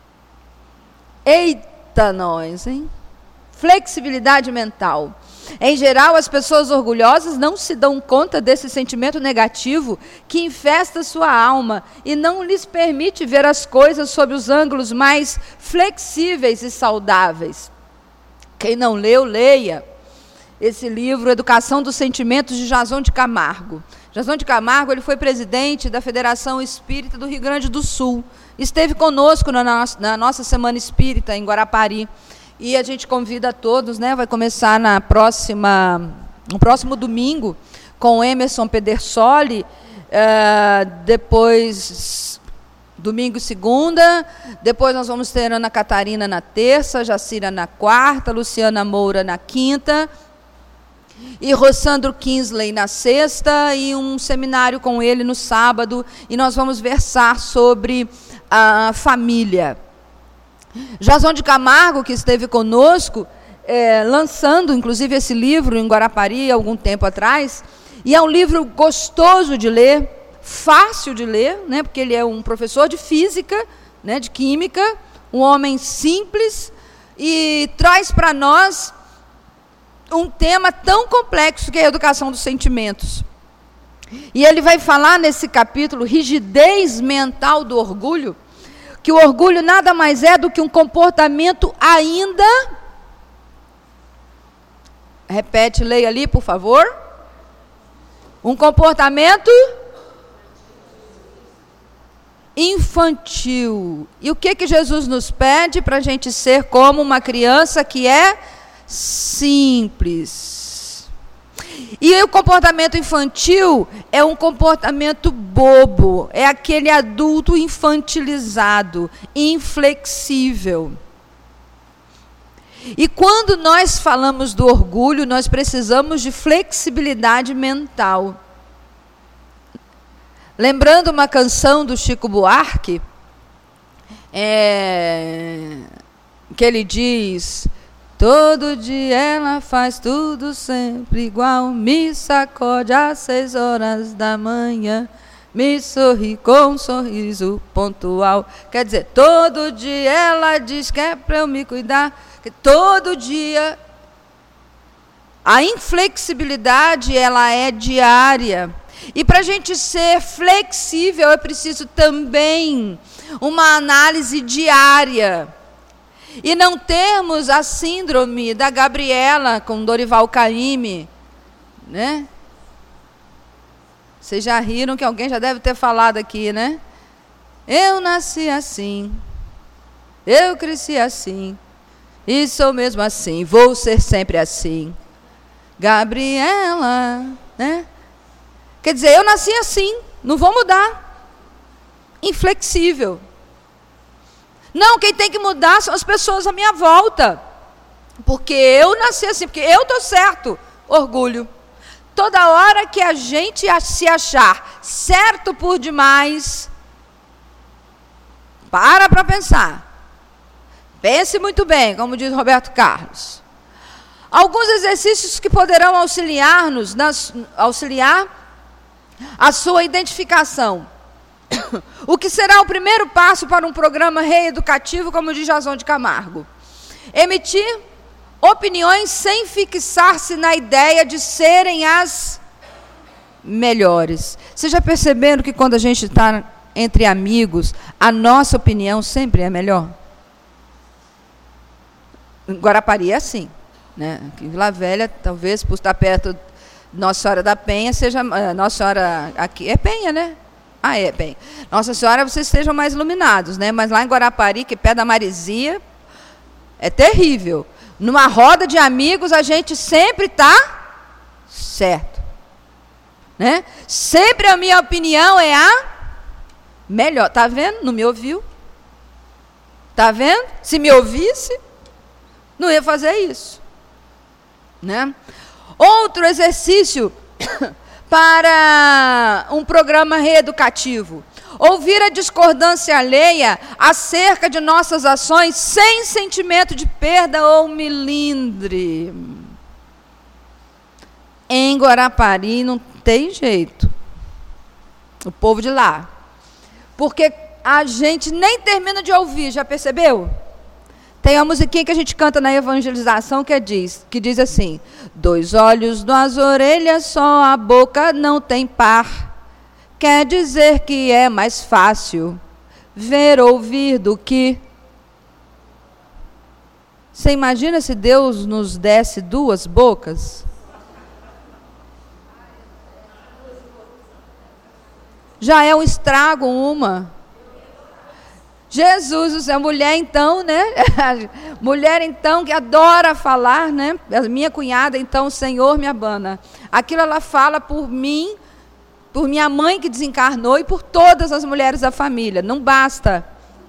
Eita nós, hein? Flexibilidade mental. Em geral, as pessoas orgulhosas não se dão conta desse sentimento negativo que infesta sua alma e não lhes permite ver as coisas sob os ângulos mais flexíveis e saudáveis. Quem não leu, leia esse livro, Educação dos Sentimentos, de Jason de Camargo. Jason de Camargo, ele foi presidente da Federação Espírita do Rio Grande do Sul. Esteve conosco na nossa, na nossa Semana Espírita, em Guarapari. E a gente convida a todos, né? Vai começar na próxima, no próximo domingo, com Emerson Pedersoli, uh, depois, domingo e segunda, depois nós vamos ter Ana Catarina na terça, Jacira na quarta, Luciana Moura na quinta, e Rossandro Kinsley na sexta, e um seminário com ele no sábado, e nós vamos versar sobre a família. Jason de Camargo, que esteve conosco, é, lançando inclusive esse livro em Guarapari, algum tempo atrás, e é um livro gostoso de ler, fácil de ler, né, porque ele é um professor de física, né, de química, um homem simples, e traz para nós um tema tão complexo que é a educação dos sentimentos. E ele vai falar nesse capítulo, rigidez mental do orgulho, que o orgulho nada mais é do que um comportamento ainda... Repete, leia ali, por favor. Um comportamento infantil. E o que que Jesus nos pede? Para a gente ser como uma criança que é simples. E o comportamento infantil é um comportamento bobo, é aquele adulto infantilizado, inflexível. E quando nós falamos do orgulho, nós precisamos de flexibilidade mental. Lembrando uma canção do Chico Buarque, é, que ele diz: todo dia ela faz tudo sempre igual, me sacode às seis horas da manhã, me sorri com um sorriso pontual. Quer dizer, todo dia ela diz que é para eu me cuidar, que todo dia. A inflexibilidade, ela é diária. E para a gente ser flexível, é preciso também uma análise diária. E não termos a síndrome da Gabriela com Dorival Caymmi, né? Vocês já riram, que alguém já deve ter falado aqui, né? Eu nasci assim, eu cresci assim, e sou mesmo assim, vou ser sempre assim. Gabriela, né? Quer dizer, eu nasci assim, não vou mudar. Inflexível. Não, quem tem que mudar são as pessoas à minha volta. Porque eu nasci assim, porque eu estou certo. Orgulho. Toda hora que a gente se achar certo por demais, para para pensar. Pense muito bem, como diz Roberto Carlos. Alguns exercícios que poderão auxiliar-nos, nas, auxiliar a sua identificação. O que será o primeiro passo para um programa reeducativo, como diz Jason de Camargo? Emitir opiniões sem fixar-se na ideia de serem as melhores. Vocês já perceberam que quando a gente está entre amigos, a nossa opinião sempre é melhor? Guarapari é assim, né? Aqui em Vila Velha, talvez por estar perto de Nossa Senhora da Penha, seja uh, Nossa Senhora aqui é Penha, né? Ah, é Penha. Nossa Senhora, vocês estejam mais iluminados, né? Mas lá em Guarapari, que é pé da Marizia, é terrível. Numa roda de amigos, a gente sempre está certo, né? Sempre a minha opinião é a melhor. Tá vendo? Não me ouviu? Tá vendo? Se me ouvisse, não ia fazer isso, né? Outro exercício para um programa reeducativo: ouvir a discordância alheia acerca de nossas ações sem sentimento de perda ou melindre. Em Guarapari não tem jeito. O povo de lá. Porque a gente nem termina de ouvir, já percebeu? Tem uma musiquinha que a gente canta na evangelização que diz, que diz assim: dois olhos, duas orelhas, só a boca não tem par. Quer dizer que é mais fácil ver, ouvir do que... Você imagina se Deus nos desse duas bocas? Já é um estrago uma. Jesus, a mulher então, né? Mulher então que adora falar, né? A minha cunhada então, o Senhor me abana. Aquilo ela fala por mim, por minha mãe que desencarnou e por todas as mulheres da família. Não basta.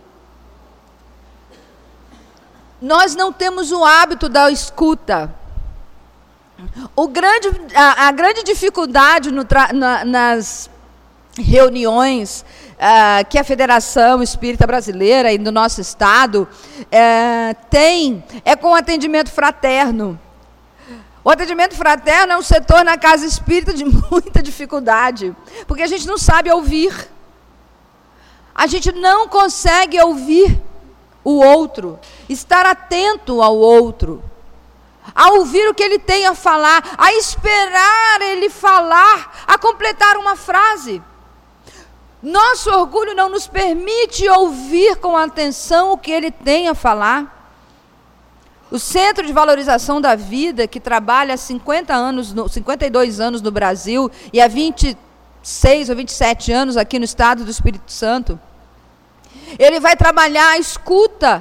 Nós não temos o hábito da escuta. O grande, a, a grande dificuldade no tra, na, nas reuniões uh, que a Federação Espírita Brasileira e do nosso Estado uh, tem é com o atendimento fraterno. O atendimento fraterno é um setor na casa espírita de muita dificuldade, porque a gente não sabe ouvir. A gente não consegue ouvir o outro, estar atento ao outro, a ouvir o que ele tem a falar, a esperar ele falar, a completar uma frase. Nosso orgulho não nos permite ouvir com atenção o que ele tem a falar. O Centro de Valorização da Vida, que trabalha há cinquenta anos, no, cinquenta e dois anos no Brasil e há vinte e seis ou vinte e sete anos aqui no estado do Espírito Santo, ele vai trabalhar a escuta,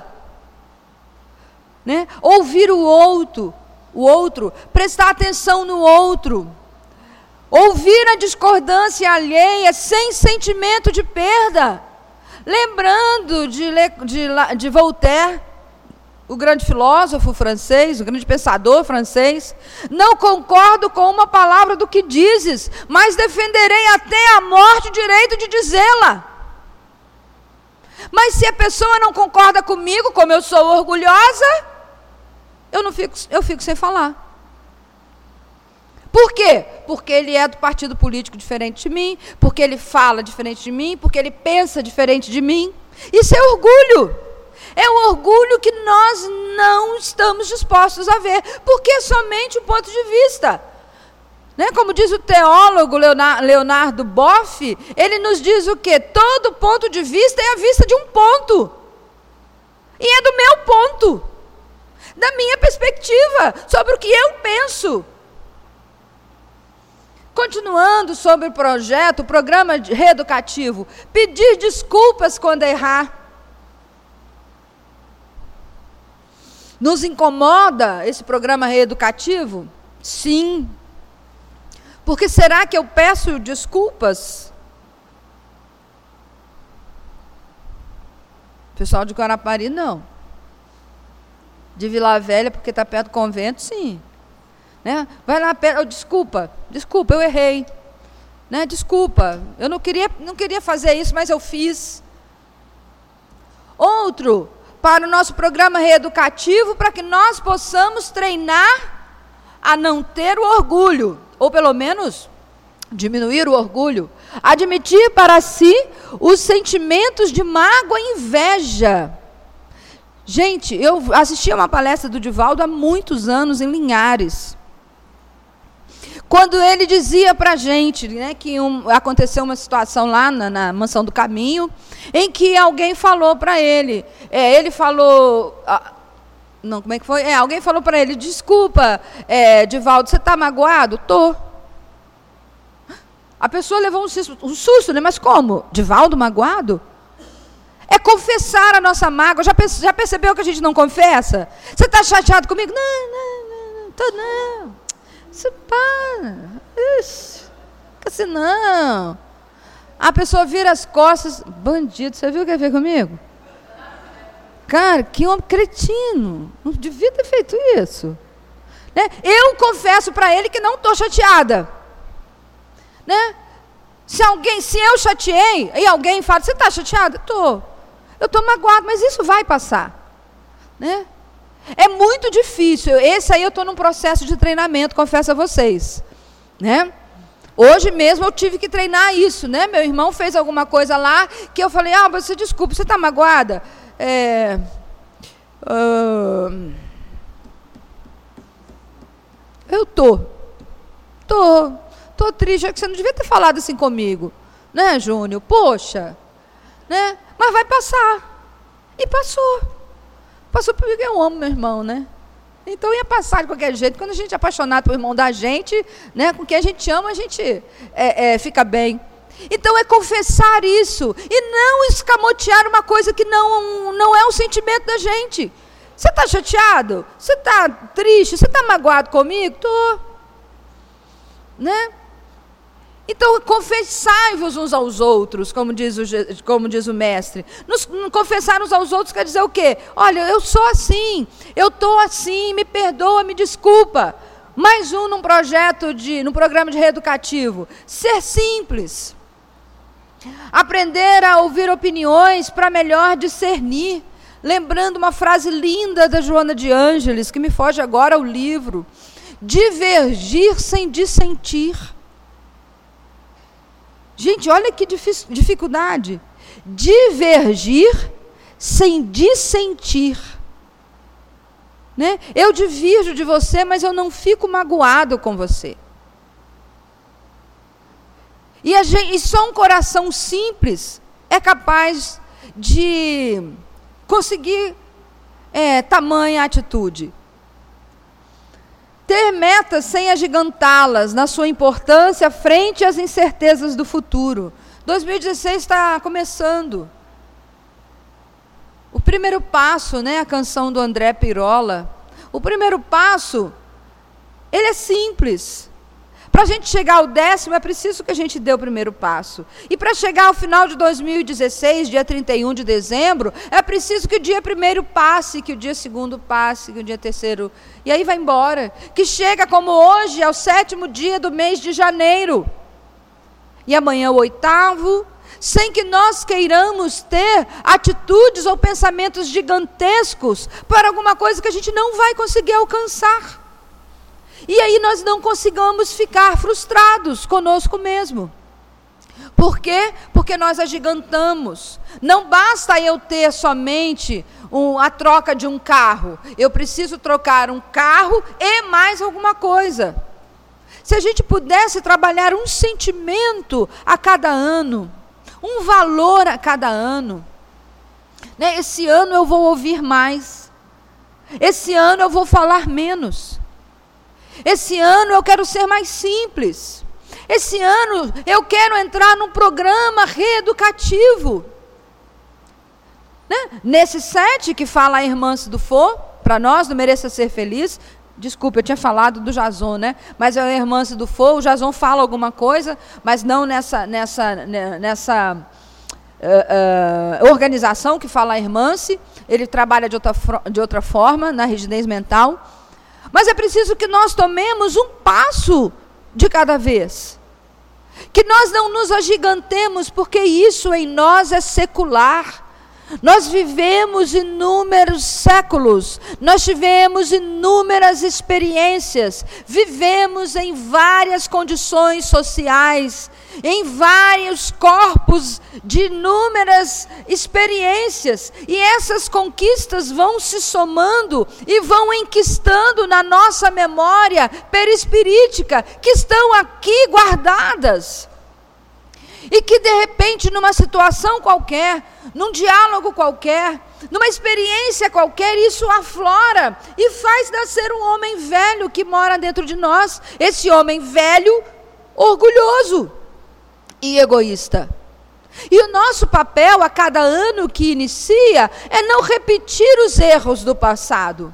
né? Ouvir o outro, o outro, prestar atenção no outro. Ouvir a discordância alheia sem sentimento de perda. Lembrando de, de, de Voltaire, o grande filósofo francês, o grande pensador francês: não concordo com uma palavra do que dizes, mas defenderei até a morte o direito de dizê-la. Mas se a pessoa não concorda comigo, como eu sou orgulhosa, eu, não fico, eu fico sem falar. Por quê? Porque ele é do partido político diferente de mim, porque ele fala diferente de mim, porque ele pensa diferente de mim. Isso é orgulho. É um orgulho que nós não estamos dispostos a ver, porque é somente um ponto de vista. Né? Como diz o teólogo Leonardo Boff, ele nos diz o quê? Todo ponto de vista é a vista de um ponto. E é do meu ponto, da minha perspectiva, sobre o que eu penso. Continuando sobre o projeto, o programa reeducativo: pedir desculpas quando errar. Nos incomoda esse programa reeducativo? Sim. Porque será que eu peço desculpas? Pessoal de Guarapari, não. De Vila Velha, porque está perto do convento, sim. Né? Vai lá, oh, desculpa, desculpa, eu errei. Né? Desculpa, eu não queria, não queria fazer isso, mas eu fiz. Outro, para o nosso programa reeducativo, para que nós possamos treinar a não ter o orgulho, ou pelo menos diminuir o orgulho, admitir para si os sentimentos de mágoa e inveja. Gente, eu assisti a uma palestra do Divaldo há muitos anos em Linhares, quando ele dizia para a gente, né, que um, aconteceu uma situação lá na, na Mansão do Caminho, em que alguém falou para ele, é, ele falou, Não, como é que foi? É, alguém falou para ele, desculpa, é, Divaldo, você está magoado? Tô. A pessoa levou um susto, um susto, né? Mas como? Divaldo magoado? É confessar a nossa mágoa. Já, já percebeu que a gente não confessa? Você está chateado comigo? Não, não, não, não, tô não. Você para. Ixi, assim não. A pessoa vira as costas, bandido, você viu o que quer ver comigo? Cara, que homem cretino, não devia ter feito isso. Né? Eu confesso para ele que não estou chateada. Né? Se alguém, se eu chateei, e alguém fala, você está chateada? Estou. Eu estou magoado, mas isso vai passar. Né? É muito difícil. Esse aí eu estou num processo de treinamento, confesso a vocês. Né? Hoje mesmo eu tive que treinar isso. Né? Meu irmão fez alguma coisa lá que eu falei, ah, você desculpa, você está magoada? É, uh, eu tô, tô, tô triste, é que você não devia ter falado assim comigo, né, Júnior? Poxa, né? Mas vai passar. E passou. Passou porque eu amo meu irmão, né? Então ia passar de qualquer jeito. Quando a gente é apaixonado pelo irmão da gente, né, com quem a gente ama, a gente é, é, fica bem. Então é confessar isso e não escamotear uma coisa que não, não é um sentimento da gente. Você está chateado? Você está triste? Você está magoado comigo? Estou. Né? Então confessai-vos uns aos outros, como diz o, como diz o mestre. Nos, confessar uns aos outros quer dizer o quê? Olha, eu sou assim, eu estou assim, me perdoa, me desculpa. Mais um num projeto, de, num programa de reeducativo. Ser simples. Aprender a ouvir opiniões para melhor discernir. Lembrando uma frase linda da Joana de Ângeles, que me foge agora o livro. Divergir sem dissentir. Gente, olha que dificuldade. Divergir sem dissentir. Né? Eu divirjo de você, mas eu não fico magoado com você. E, a gente, e só um coração simples é capaz de conseguir é, tamanha atitude. Ter metas sem agigantá-las na sua importância frente às incertezas do futuro. dois mil e dezesseis está começando. O primeiro passo, né, a canção do André Pirola, o primeiro passo, ele é simples. Para a gente chegar ao décimo, é preciso que a gente dê o primeiro passo. E para chegar ao final de dois mil e dezesseis, dia trinta e um de dezembro, é preciso que o dia primeiro passe, que o dia segundo passe, que o dia terceiro... E aí vai embora. Que chega como hoje, ao sétimo dia do mês de janeiro. E amanhã o oitavo, sem que nós queiramos ter atitudes ou pensamentos gigantescos para alguma coisa que a gente não vai conseguir alcançar. E aí nós não consigamos ficar frustrados conosco mesmo. Por quê? Porque nós agigantamos. Não basta eu ter somente um, a troca de um carro. Eu preciso trocar um carro e mais alguma coisa. Se a gente pudesse trabalhar um sentimento a cada ano, um valor a cada ano, né? Esse ano eu vou ouvir mais. Esse ano eu vou falar menos. Esse ano eu quero ser mais simples. Esse ano eu quero entrar num programa reeducativo. Né? Nesse sete que fala a irmã do For, para nós, não mereça ser feliz. Desculpa, eu tinha falado do Jason, né? Mas é a irmã do For, o Jason fala alguma coisa, mas não nessa, nessa, nessa uh, uh, organização que fala a irmã. Ele trabalha de outra, de outra forma, na rigidez mental. Mas é preciso que nós tomemos um passo de cada vez. Que nós não nos agigantemos, porque isso em nós é secular. Nós vivemos inúmeros séculos, nós tivemos inúmeras experiências, vivemos em várias condições sociais, em vários corpos de inúmeras experiências, e essas conquistas vão se somando e vão enquistando na nossa memória perispirítica, que estão aqui guardadas. E que de repente, numa situação qualquer, num diálogo qualquer, numa experiência qualquer, isso aflora e faz nascer um homem velho que mora dentro de nós. Esse homem velho, orgulhoso e egoísta. E o nosso papel a cada ano que inicia é não repetir os erros do passado.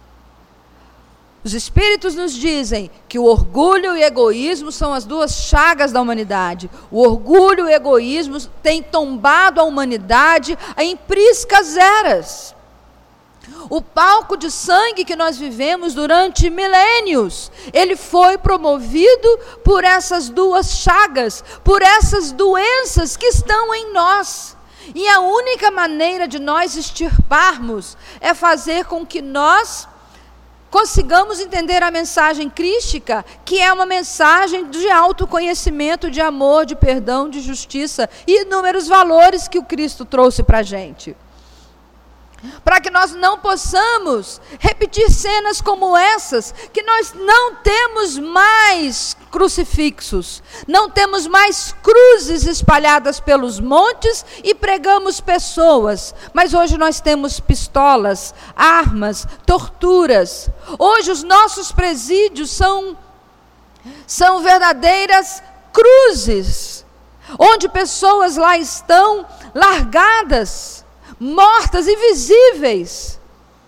Os Espíritos nos dizem que o orgulho e o egoísmo são as duas chagas da humanidade. O orgulho e o egoísmo têm tombado a humanidade em priscas eras. O palco de sangue que nós vivemos durante milênios, ele foi promovido por essas duas chagas, por essas doenças que estão em nós. E a única maneira de nós extirparmos é fazer com que nós consigamos entender a mensagem crística, que é uma mensagem de autoconhecimento, de amor, de perdão, de justiça e inúmeros valores que o Cristo trouxe para a gente. Para que nós não possamos repetir cenas como essas, que nós não temos mais crucifixos, não temos mais cruzes espalhadas pelos montes e pregamos pessoas, mas hoje nós temos pistolas, armas, torturas. Hoje os nossos presídios são, são verdadeiras cruzes, onde pessoas lá estão largadas, mortas, invisíveis.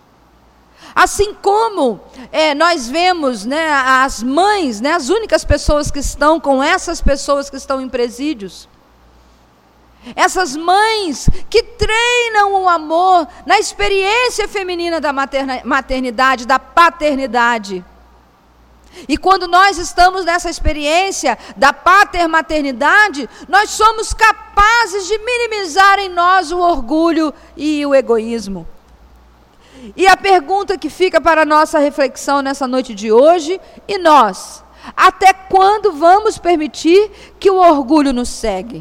Assim como é, nós vemos, né, as mães, né, as únicas pessoas que estão com essas pessoas que estão em presídios, essas mães que treinam o amor na experiência feminina da materna, maternidade, da paternidade. E quando nós estamos nessa experiência da patermaternidade, nós somos capazes de minimizar em nós o orgulho e o egoísmo. E a pergunta que fica para a nossa reflexão nessa noite de hoje: e nós? Até quando vamos permitir que o orgulho nos cegue?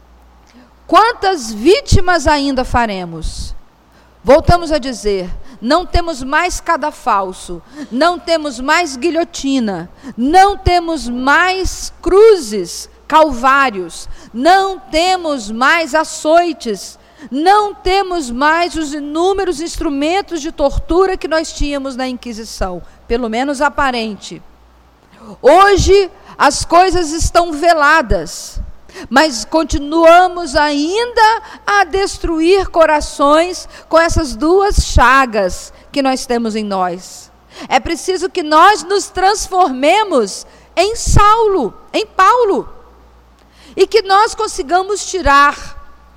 Quantas vítimas ainda faremos? Voltamos a dizer: não temos mais cadafalso, não temos mais guilhotina, não temos mais cruzes, calvários, não temos mais açoites, não temos mais os inúmeros instrumentos de tortura que nós tínhamos na Inquisição, pelo menos aparente. Hoje as coisas estão veladas, mas continuamos ainda a destruir corações com essas duas chagas que nós temos em nós. É preciso que nós nos transformemos em Saulo, em Paulo, e que nós consigamos tirar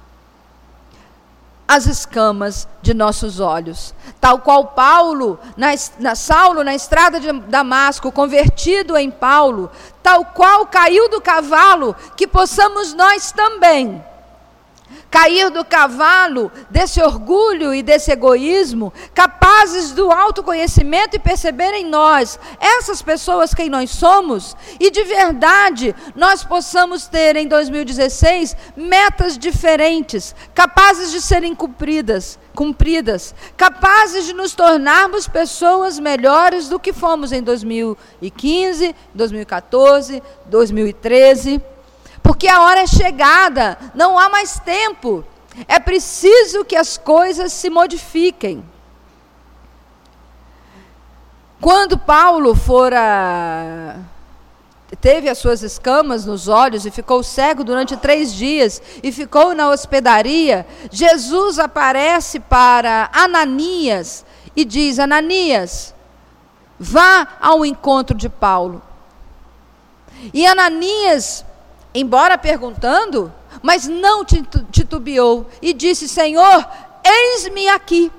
as escamas de nossos olhos, tal qual Paulo, na, na, Saulo na estrada de Damasco, convertido em Paulo, tal qual caiu do cavalo, que possamos nós também cair do cavalo desse orgulho e desse egoísmo, capazes do autoconhecimento e perceber em nós essas pessoas quem nós somos, e de verdade nós possamos ter em dois mil e dezesseis metas diferentes, capazes de serem cumpridas, cumpridas, capazes de nos tornarmos pessoas melhores do que fomos em dois mil e quinze, dois mil e quatorze, dois mil e treze. Porque a hora é chegada, não há mais tempo. É preciso que as coisas se modifiquem. Quando Paulo fora, teve as suas escamas nos olhos e ficou cego durante três dias e ficou na hospedaria, Jesus aparece para Ananias e diz: Ananias, vá ao encontro de Paulo. E Ananias, embora perguntando, mas não titubeou e disse: Senhor, eis-me aqui.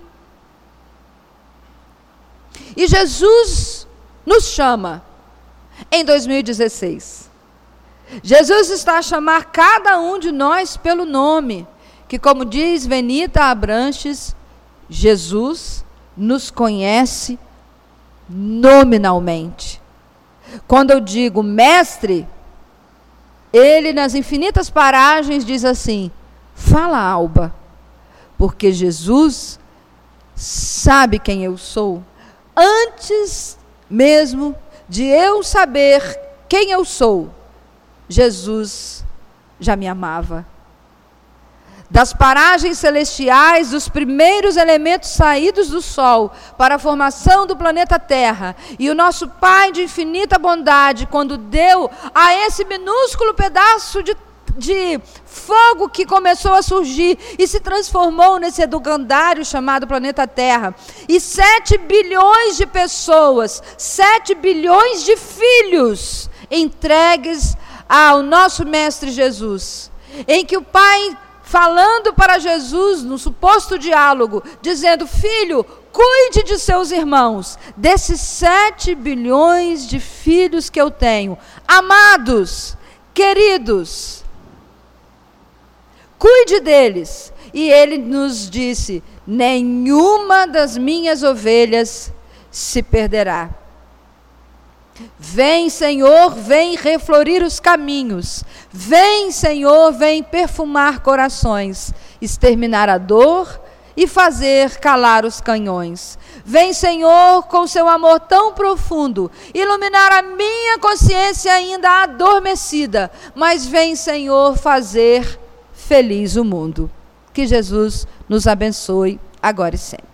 E Jesus nos chama em dois mil e dezesseis. Jesus está a chamar cada um de nós pelo nome, que, como diz Venita Abranches, Jesus nos conhece nominalmente. Quando eu digo mestre, ele, nas infinitas paragens, diz assim: fala, Alba, porque Jesus sabe quem eu sou. Antes mesmo de eu saber quem eu sou, Jesus já me amava. Das paragens celestiais, dos primeiros elementos saídos do Sol para a formação do planeta Terra, e o nosso Pai de infinita bondade, quando deu a esse minúsculo pedaço de, de fogo que começou a surgir e se transformou nesse educandário chamado planeta Terra, e sete bilhões de pessoas, sete bilhões de filhos entregues ao nosso Mestre Jesus, em que o Pai, falando para Jesus, no suposto diálogo, dizendo: filho, cuide de seus irmãos, desses sete bilhões de filhos que eu tenho, amados, queridos, cuide deles. E ele nos disse: nenhuma das minhas ovelhas se perderá. Vem, Senhor, vem reflorir os caminhos. Vem, Senhor, vem perfumar corações, exterminar a dor e fazer calar os canhões. Vem, Senhor, com seu amor tão profundo, iluminar a minha consciência ainda adormecida. Mas vem, Senhor, fazer feliz o mundo. Que Jesus nos abençoe agora e sempre.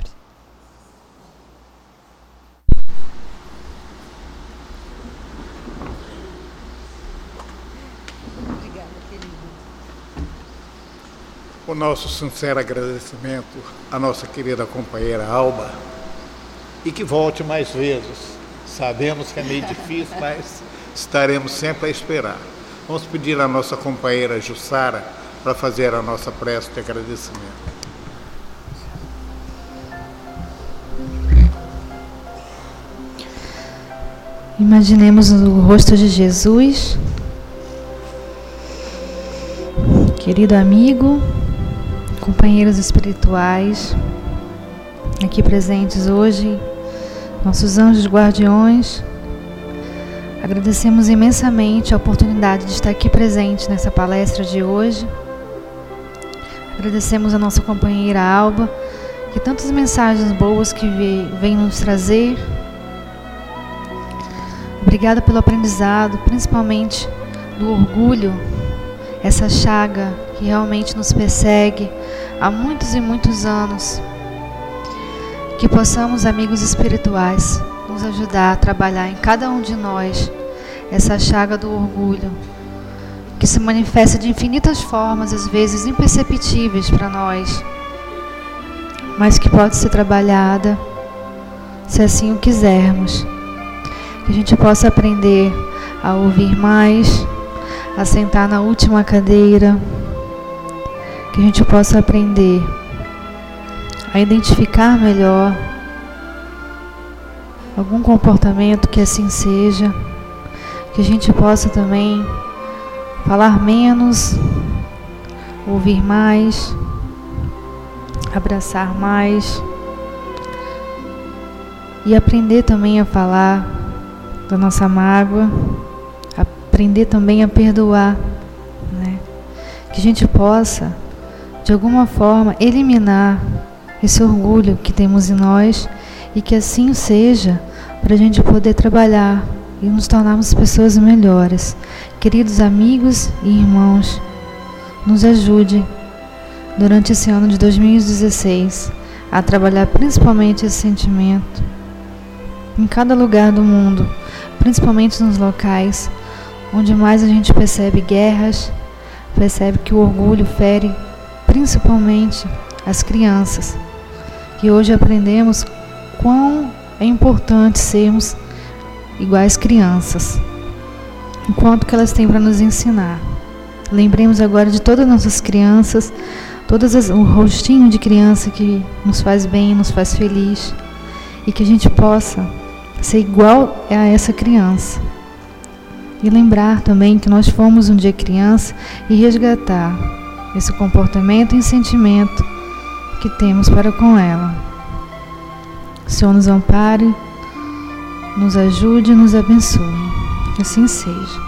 O nosso sincero agradecimento à nossa querida companheira Alba, e que volte mais vezes. Sabemos que é meio difícil, mas estaremos sempre a esperar. Vamos pedir à nossa companheira Jussara para fazer a nossa prece de agradecimento. Imaginemos o rosto de Jesus, querido amigo, companheiros espirituais, aqui presentes hoje, nossos anjos guardiões. Agradecemos imensamente a oportunidade de estar aqui presente nessa palestra de hoje. Agradecemos a nossa companheira Alba, que tantas mensagens boas que vem nos trazer. Obrigada pelo aprendizado, principalmente do orgulho, essa chaga que realmente nos persegue há muitos e muitos anos. Que possamos, amigos espirituais, nos ajudar a trabalhar em cada um de nós essa chaga do orgulho, que se manifesta de infinitas formas, às vezes imperceptíveis para nós, mas que pode ser trabalhada se assim o quisermos. Que a gente possa aprender a ouvir mais, a sentar na última cadeira, que a gente possa aprender a identificar melhor algum comportamento que assim seja, que a gente possa também falar menos, ouvir mais, abraçar mais e aprender também a falar da nossa mágoa, aprender também a perdoar, né? Que a gente possa, de alguma forma, eliminar esse orgulho que temos em nós, e que assim seja, para a gente poder trabalhar e nos tornarmos pessoas melhores. Queridos amigos e irmãos, nos ajude durante esse ano de dois mil e dezesseis a trabalhar principalmente esse sentimento em cada lugar do mundo, principalmente nos locais onde mais a gente percebe guerras, percebe que o orgulho fere principalmente as crianças. Que hoje aprendemos quão é importante sermos iguais crianças, o quanto que elas têm para nos ensinar. Lembremos agora de todas as nossas crianças, todas as, o rostinho de criança que nos faz bem, nos faz feliz, e que a gente possa ser igual a essa criança. E lembrar também que nós fomos um dia criança e resgatar esse comportamento e sentimento que temos para com ela. O Senhor nos ampare, nos ajude e nos abençoe. Que assim seja.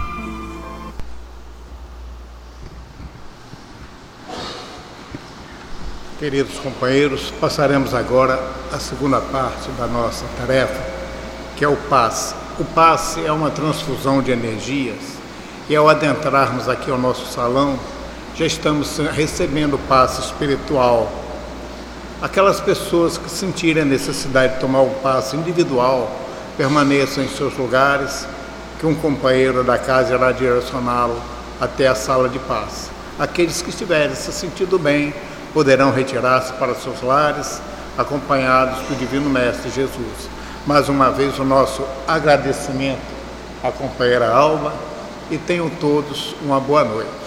Queridos companheiros, passaremos agora a segunda parte da nossa tarefa, que é o passe. O passe é uma transfusão de energias E ao adentrarmos aqui ao nosso salão, já estamos recebendo o passe espiritual. Aquelas pessoas que sentirem a necessidade de tomar o passe individual, permaneçam em seus lugares, que um companheiro da casa irá direcioná-lo até a sala de passe. Aqueles que estiverem se sentindo bem, poderão retirar-se para seus lares, acompanhados do Divino Mestre Jesus. Mais uma vez o nosso agradecimento à companheira Alba, e tenham todos uma boa noite.